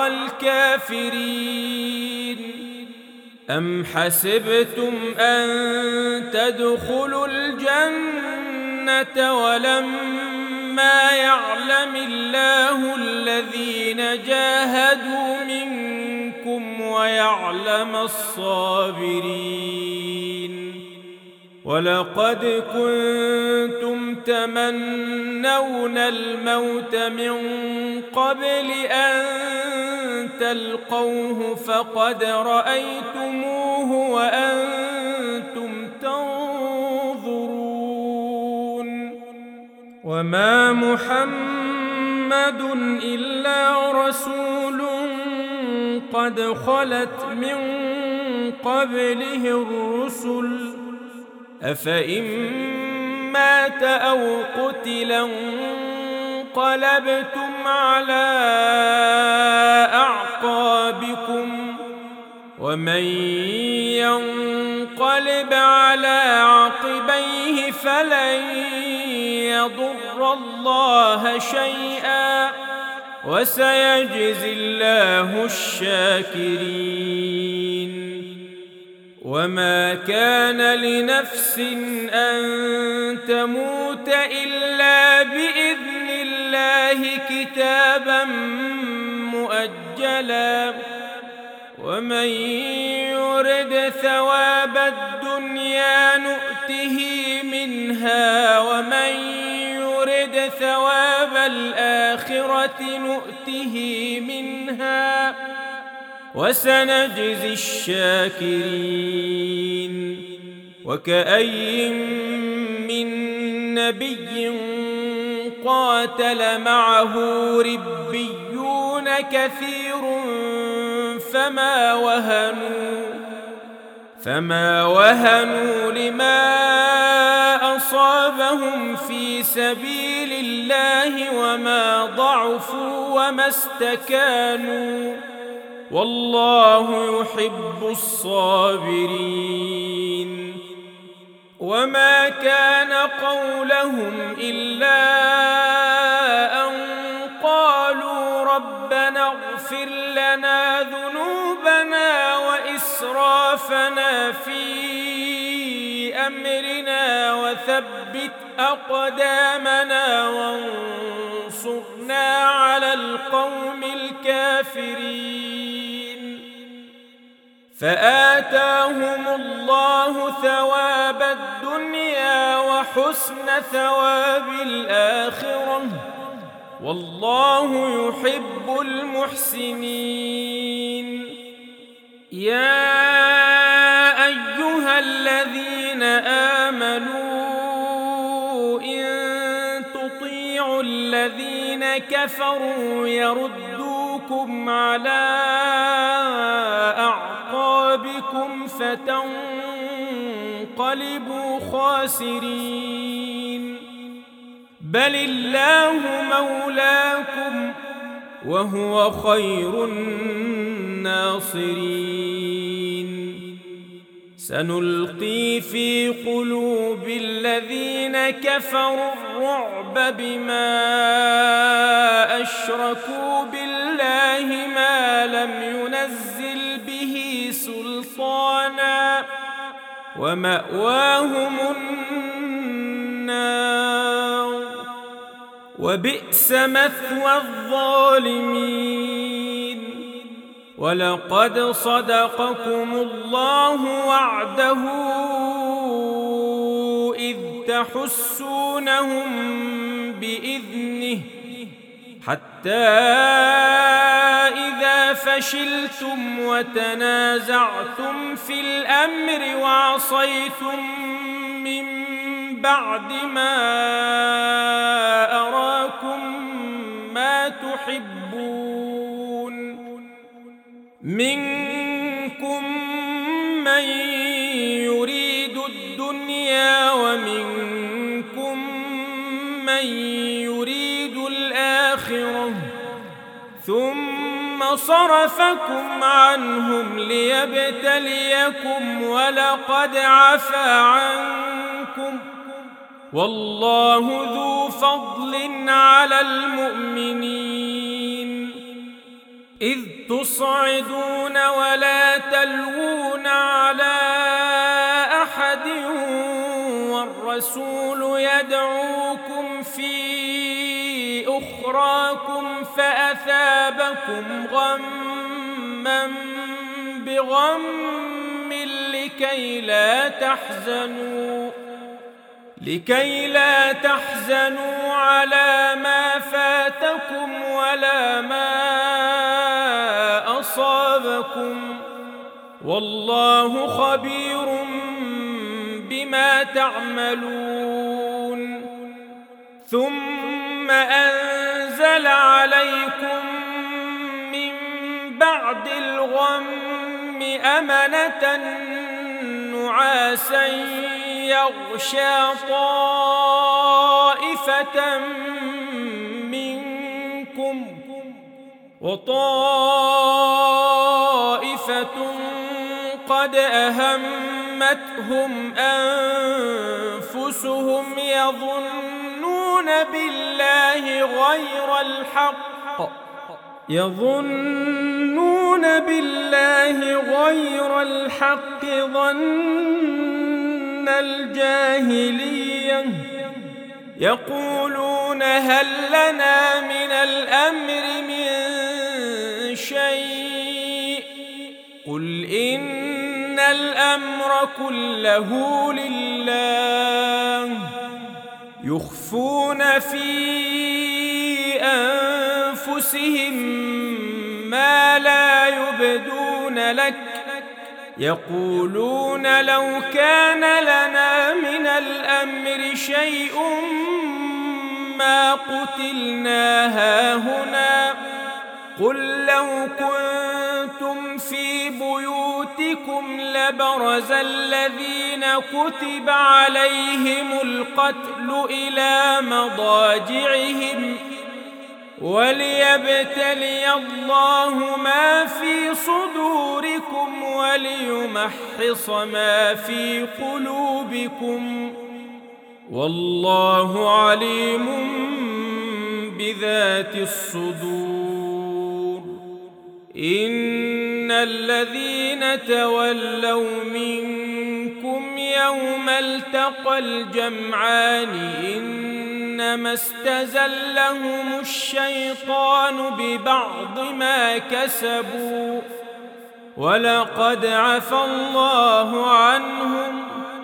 الكافرين. أم حسبتم أن تدخلوا الجنة ولما يعلم الله الذين جاهدوا منكم ويعلم الصابرين. ولقد كنتم تمنون الموت من قبل أن تلقوه فقد رأيتموه وأنتم تنظرون. وما محمد إلا رسول قد خلت من قبله الرسل أفإن مات أو قتل انقلبتم على أعقابكم ومن ينقلب على عقبيه فلن يضر الله شيئا وسيجزي الله الشاكرين. وما كان لنفس أن تموت إلا بإذن الله كتابا مؤجلا ومن يرد ثواب الدنيا نؤته منها ومن يرد ثواب الآخرة نؤته منها وسنجزي الشاكرين. وكأي من نبي قاتل معه ربيون كثير فما وهنوا فما وهنوا لما أصابهم في سبيل الله وما ضعفوا وما استكانوا والله يحب الصابرين. وما كان قولهم إلا أن قالوا ربنا اغفر لنا ذنوبنا وإسرافنا في أمرنا وثبت أقدامنا وانصرنا على القوم الكافرين. فآتاهم الله ثواب الدنيا وحسن ثواب الآخرة والله يحب المحسنين. يا أيها الذين آمنوا إن تطيعوا الذين كفروا يردوكم على أعقابكم فتنقلبوا خاسرين. بل الله مولاكم وهو خير الناصرين. سنلقي في قلوب الذين كفروا الرعب بما أشركوا بالله ما لم ينزل به سلطانا ومأواهم النار وبئس مثوى الظالمين. ولقد صدقكم الله وعده إذ تحسونهم بإذنه حتى إذا فشلتم وتنازعتم في الأمر وعصيتم من بعد ما أراكم ما تحبون منكم من يريد الدنيا ومنكم من يريد الآخرة ثم صرفكم عنهم ليبتليكم ولقد عفا عنكم والله ذو فضل على المؤمنين. إذ تصعدون ولا تلوون على أحد والرسول يدعوكم في أخراكم فأثابكم غما بغم لكي لا تحزنوا لكي لا تحزنوا على ما فاتكم ولا ما أصابكم والله خبير بما تعملون. ثم أنزل عليكم من بعد الغم أمنة نعاسا يغشى طائفة منكم وطائفة قد أهمتهم أنفسهم يظنون بالله غير الحق يظنون بالله غير الحق ظن الجاهلية يقولون هل لنا من الأمر من شيء قل إن الأمر كله لله يخفون في أنفسهم ما لا يبدون لك يقولون لو كان لنا من الأمر شيء ما قتلنا هاهنا قل لو كنتم في بيوتكم لبرز الذين كتب عليهم القتل إلى مضاجعهم وليبتلي الله ما في صدوركم وليمحص ما في قلوبكم والله عليم بذات الصدور إن الذين تولوا منكم يوم التقى الجمعان إنما استزلهم الشيطان ببعض ما كسبوا ولقد عفى الله عنهم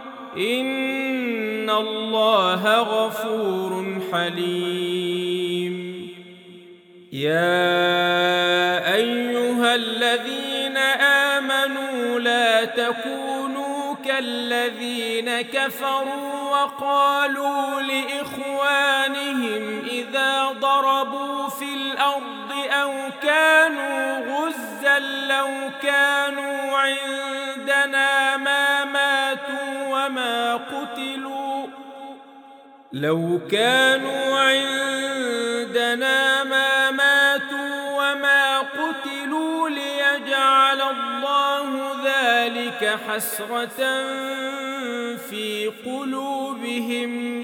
إن الله غفور حليم يا أيها الذين آمنوا لا تكونوا كالذين كفروا وقالوا لإخوانهم إذا ضربوا في الأرض أو كانوا غزا لو كانوا عندنا ما ماتوا وما قتلوا لو كانوا عندنا ما ماتوا وما قتلوا ليجعل الله ذلك حسرة في قلوبهم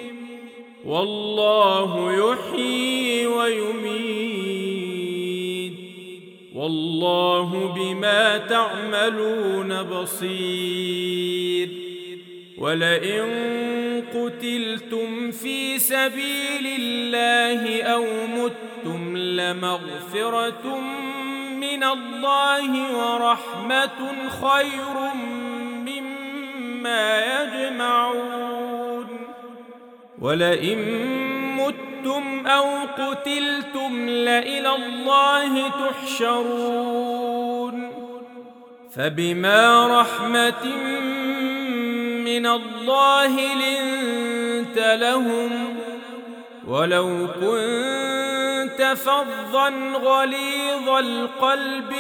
والله يحيي ويميت والله بما تعملون بصير ولئن قتلتم في سبيل الله أو متم لمغفرة من الله ورحمة خير مما يجمعون ولئن متم أو قتلتم لإلى الله تحشرون فبما رحمة من الله لنت لهم ولو كنت فظا غليظ القلب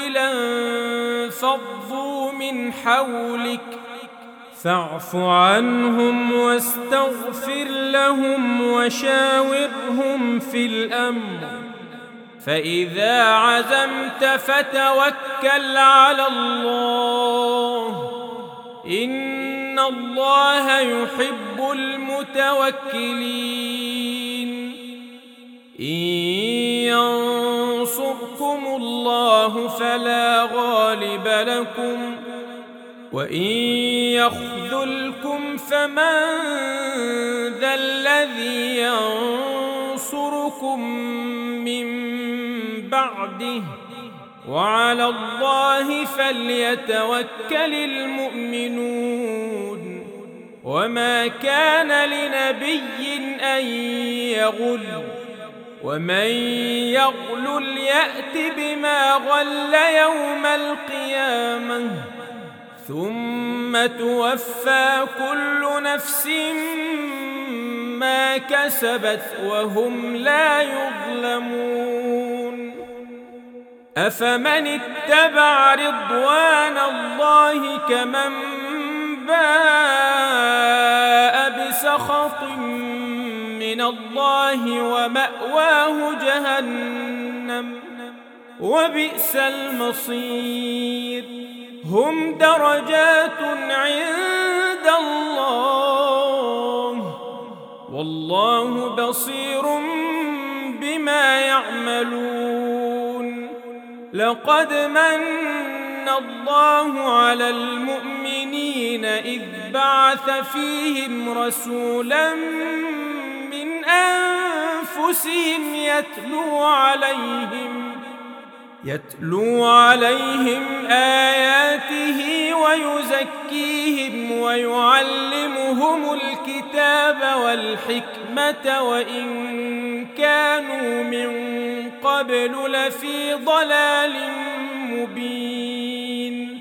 لانفضوا من حولك فاعف عنهم واستغفر لهم وشاورهم في الأمر فإذا عزمت فتوكل على الله إن الله يحب المتوكلين إن ينصركم الله فلا غالب لكم وإن يخذلكم فمن ذا الذي ينصركم من بعده وعلى الله فليتوكل المؤمنون وما كان لنبي أن يغل ومن يغلل يأت بما غل يوم القيامة ثم توفى كل نفس ما كسبت وهم لا يظلمون أفمن اتبع رضوان الله كمن باء سخط من الله ومأواه جهنم وبئس المصير. هم درجات عند الله والله بصير بما يعملون. لقد من الله على المؤمنين إذ بعث فيهم رسولا من أنفسهم يتلو عليهم يتلو عليهم آياته ويزكيهم ويعلمهم الكتاب والحكمة وإن كانوا من قبل لفي ضلال مبين.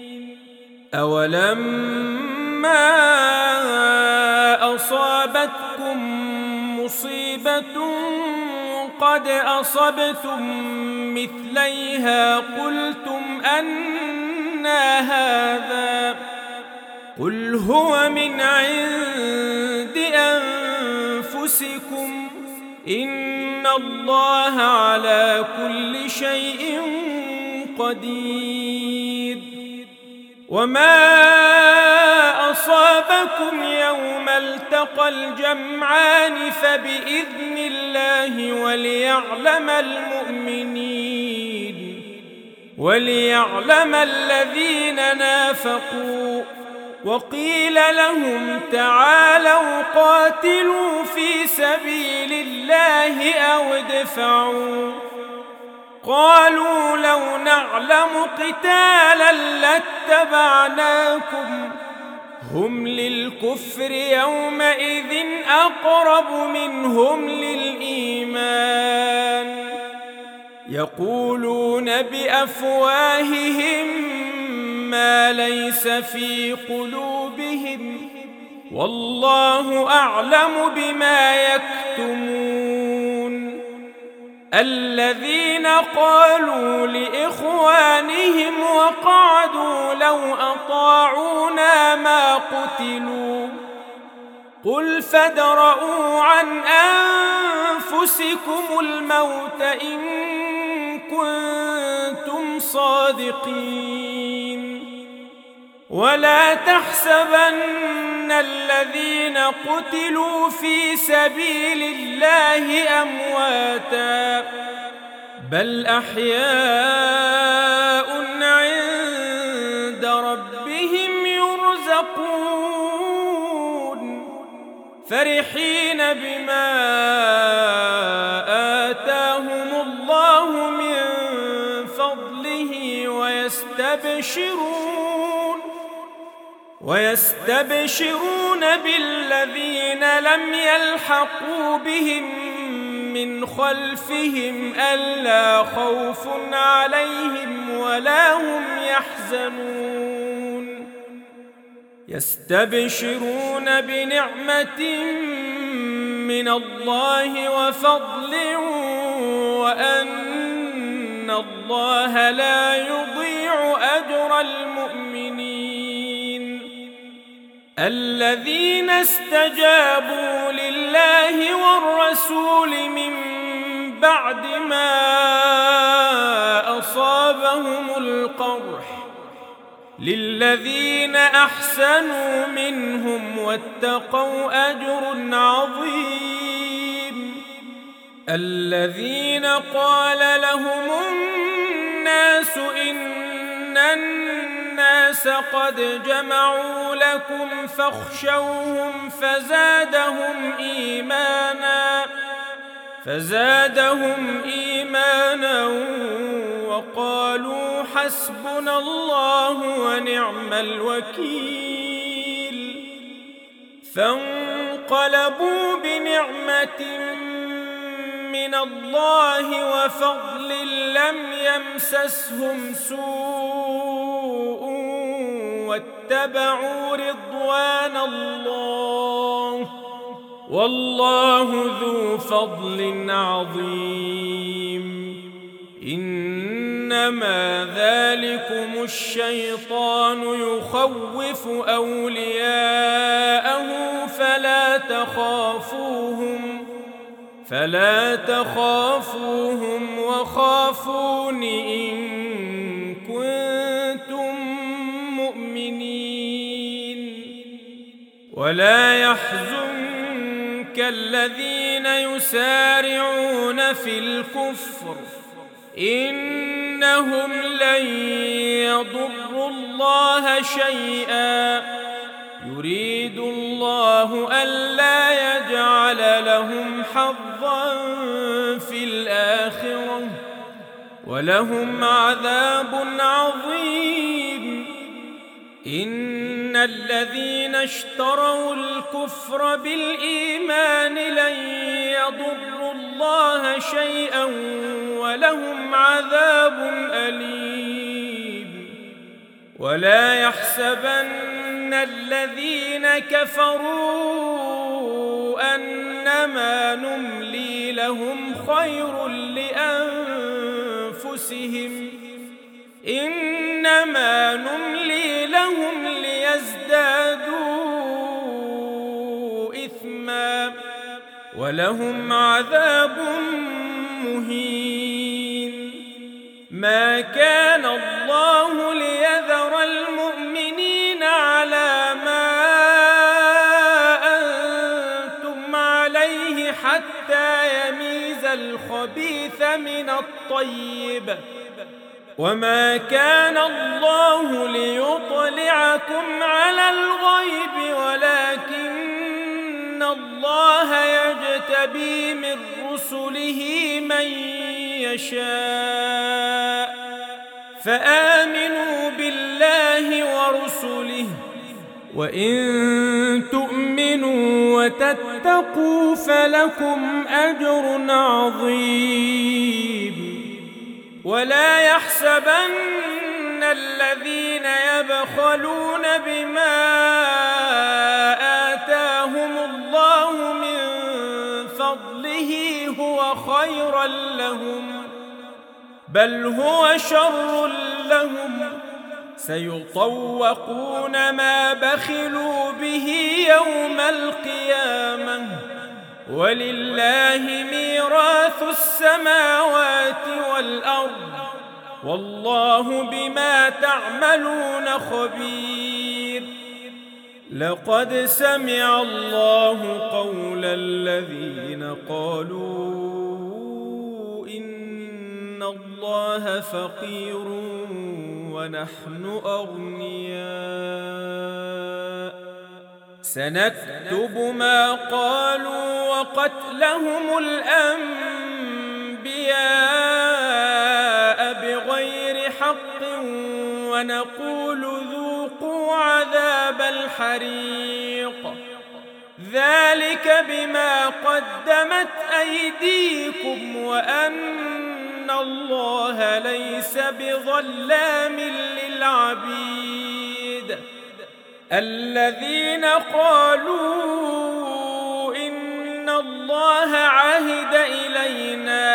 أولما أصابتكم مصيبة قد أصبتم مثليها قلتم أنى هذا قل هو من عند أنفسكم إن الله على كل شيء قدير. وما أصابكم يوم التقى الجمعان فبإذن الله وليعلم المؤمنين وليعلم الذين نافقوا. وقيل لهم تعالوا قاتلوا في سبيل الله أو ادفعوا قالوا لو نعلم قتالا لاتبعناكم هم للكفر يومئذ أقرب منهم للإيمان يقولون بأفواههم ما ليس في قلوبهم والله أعلم بما يكتمون. الذين قالوا لإخوانهم وقعدوا لو أطاعونا ما قتلوا قل فادرءوا عن أنفسكم الموت إن كنتم صادقين. ولا تحسبن الذين قتلوا في سبيل الله أمواتا بل أحياء عند ربهم يرزقون فرحين بما آتاهم الله من فضله ويستبشرون ويستبشرون بالذين لم يلحقوا بهم من خلفهم ألا خوف عليهم ولا هم يحزنون. يستبشرون بنعمة من الله وفضل وأن الله لا يضيع أجر المؤمنين. الذين استجابوا لله والرسول من بعد ما أصابهم القرح للذين أحسنوا منهم واتقوا أجر عظيم. الذين قال لهم الناس إن الناس قد جمعوا لكم فاخشوهم فزادهم إيمانا فزادهم إيمانا وقالوا حسبنا الله ونعم الوكيل. فانقلبوا بنعمة من الله وفضل لم يمسسهم سوء واتبعوا رضوان الله والله ذو فضل عظيم. إن إنما ذلكم الشيطان يخوف أولياءه فلا تخافوهم فلا تخافوهم وخافون إن كنتم مؤمنين. ولا يحزنك الذين يسارعون في الكفر إنهم لن يضروا الله شيئا يريد الله ألا يجعل لهم حظا في الآخرة ولهم عذاب عظيم. إن الذين اشتروا الكفر بالإيمان لن يضروا الله شيئا ولهم عذاب أليم. ولا يحسبن الذين كفروا أنما نملي لهم خير لأنفسهم إنما نملي لهم ليزدادوا إثما ولهم عذاب مهين. ما كان الله ليذر المؤمنين على ما أنتم عليه حتى يميز الخبيث من الطيب وما كان الله ليطلعكم على الغيب ولكن الله يجتبي من رسله من يشاء فآمنوا بالله ورسله وإن تؤمنوا وتتقوا فلكم أجر عظيم. ولا يحسبن الذين يبخلون بما آتاهم الله من فضله هو خيرا لهم بل هو شر لهم سيطوقون ما بخلوا به يوم القيامة ولله ميراث السماوات والأرض والله بما تعملون خبير. لقد سمع الله قول الذين قالوا إن الله فقير ونحن أغنياء سنكتب ما قالوا وقتلهم الأنبياء بغير حق ونقول ذوقوا عذاب الحريق ذلك بما قدمت أيديكم وأن الله ليس بظلام للعبيد. الذين قالوا إن الله عهد إلينا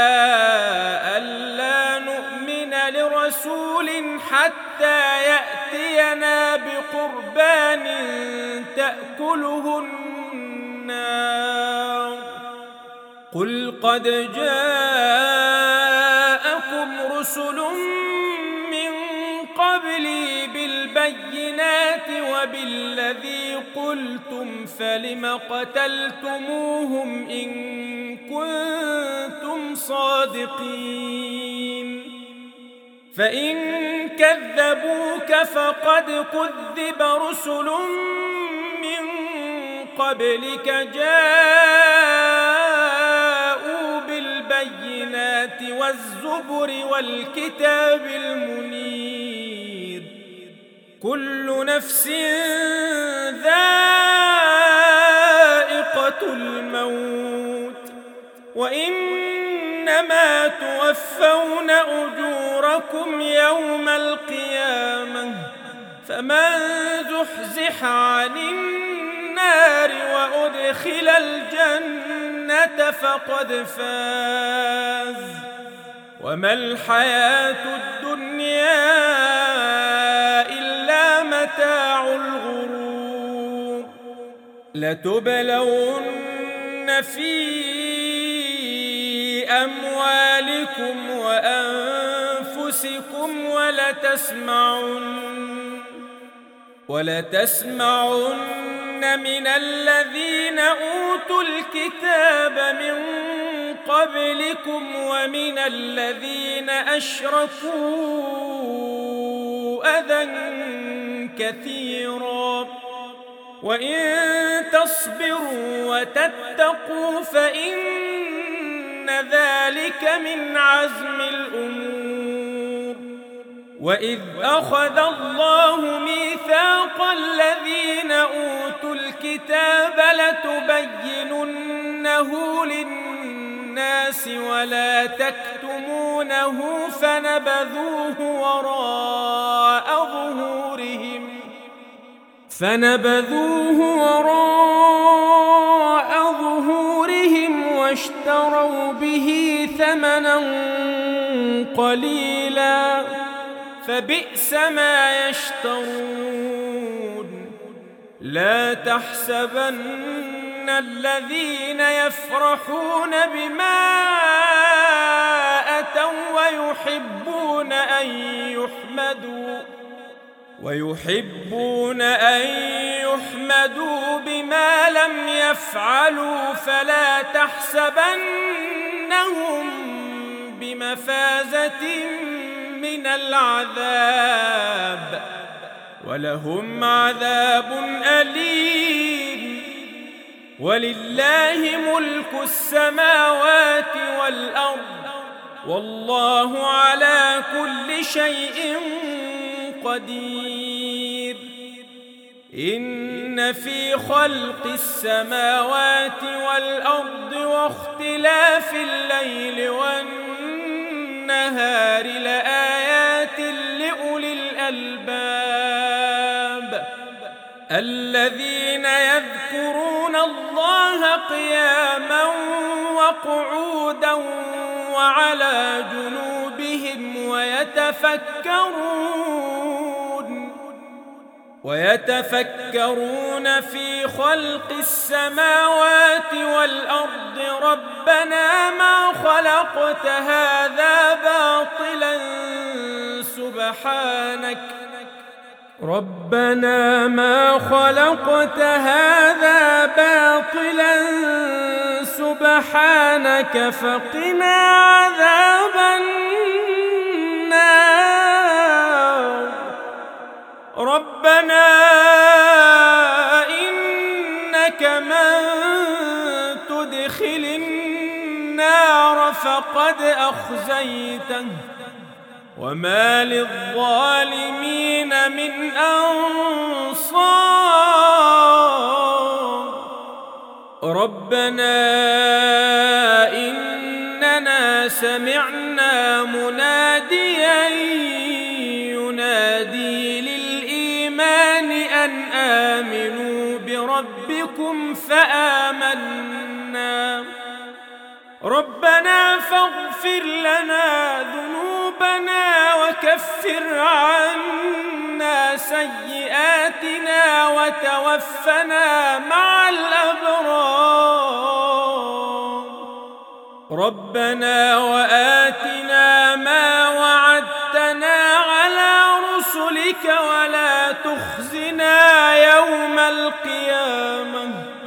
ألا نؤمن لرسول حتى يأتينا بقربان تأكله النار قل قد جاءكم رسل من قبلي بالبينات وبالذي قلتم فلم قتلتموهم إن كنتم صادقين فإن كذبوك فقد كذب رسل من قبلك جاءوا بالبينات والزبر والكتاب المنير كل نفس ذائقة الموت وإنما توفون أجوركم يوم القيامة فمن زحزح عن النار وأدخل الجنة فقد فاز وما الحياة الدنيا إلا متاع الغرور لتبلون في أموالكم وأنفسكم ولتسمعن ولتسمعن من الذين أوتوا الكتاب من قبلكم ومن الذين أشركوا أذى كثيرا وإن تصبروا وتتقوا فإن ذلك من عزم الأمور وإذ أخذ الله ميثاق الذين أوتوا الكتاب لتبيننه للناس ولا تكتمونه فنبذوه وراء ظهورهم فنبذوه وراء ظهورهم واشتروا به ثمنا قليلا فبئس ما يشترون لا تحسبن الذين يفرحون بما أتوا ويحبون أن يحمدوا ويحبون أن يحمدوا بما لم يفعلوا فلا تحسبنهم بمفازة من العذاب ولهم عذاب أليم ولله ملك السماوات والأرض والله على كل شيء قدير إن في خلق السماوات والأرض واختلاف الليل والنهار لآيات لأولي الألباب الذين يذكرون الله قياما وقعودا وعلى جنوبهم ويتفكرون ويتفكرون في خلق السماوات والأرض ربنا ما خلقت هذا باطلا سبحانك ربنا ما خلقت هذا باطلا سبحانك فقنا عذاب النار ربنا إنك من تدخل النار فقد أخزيته وما للظالمين من أنصار ربنا إننا سمعنا مناديا ينادي للإيمان أن آمنوا بربكم فآمنا ربنا فاغفر لنا ذنوبنا وكفر عنا سيئاتنا وتوفنا مع الأبرار ربنا وآتنا ما وعدتنا على رسلك ولا تخزنا يوم القيامة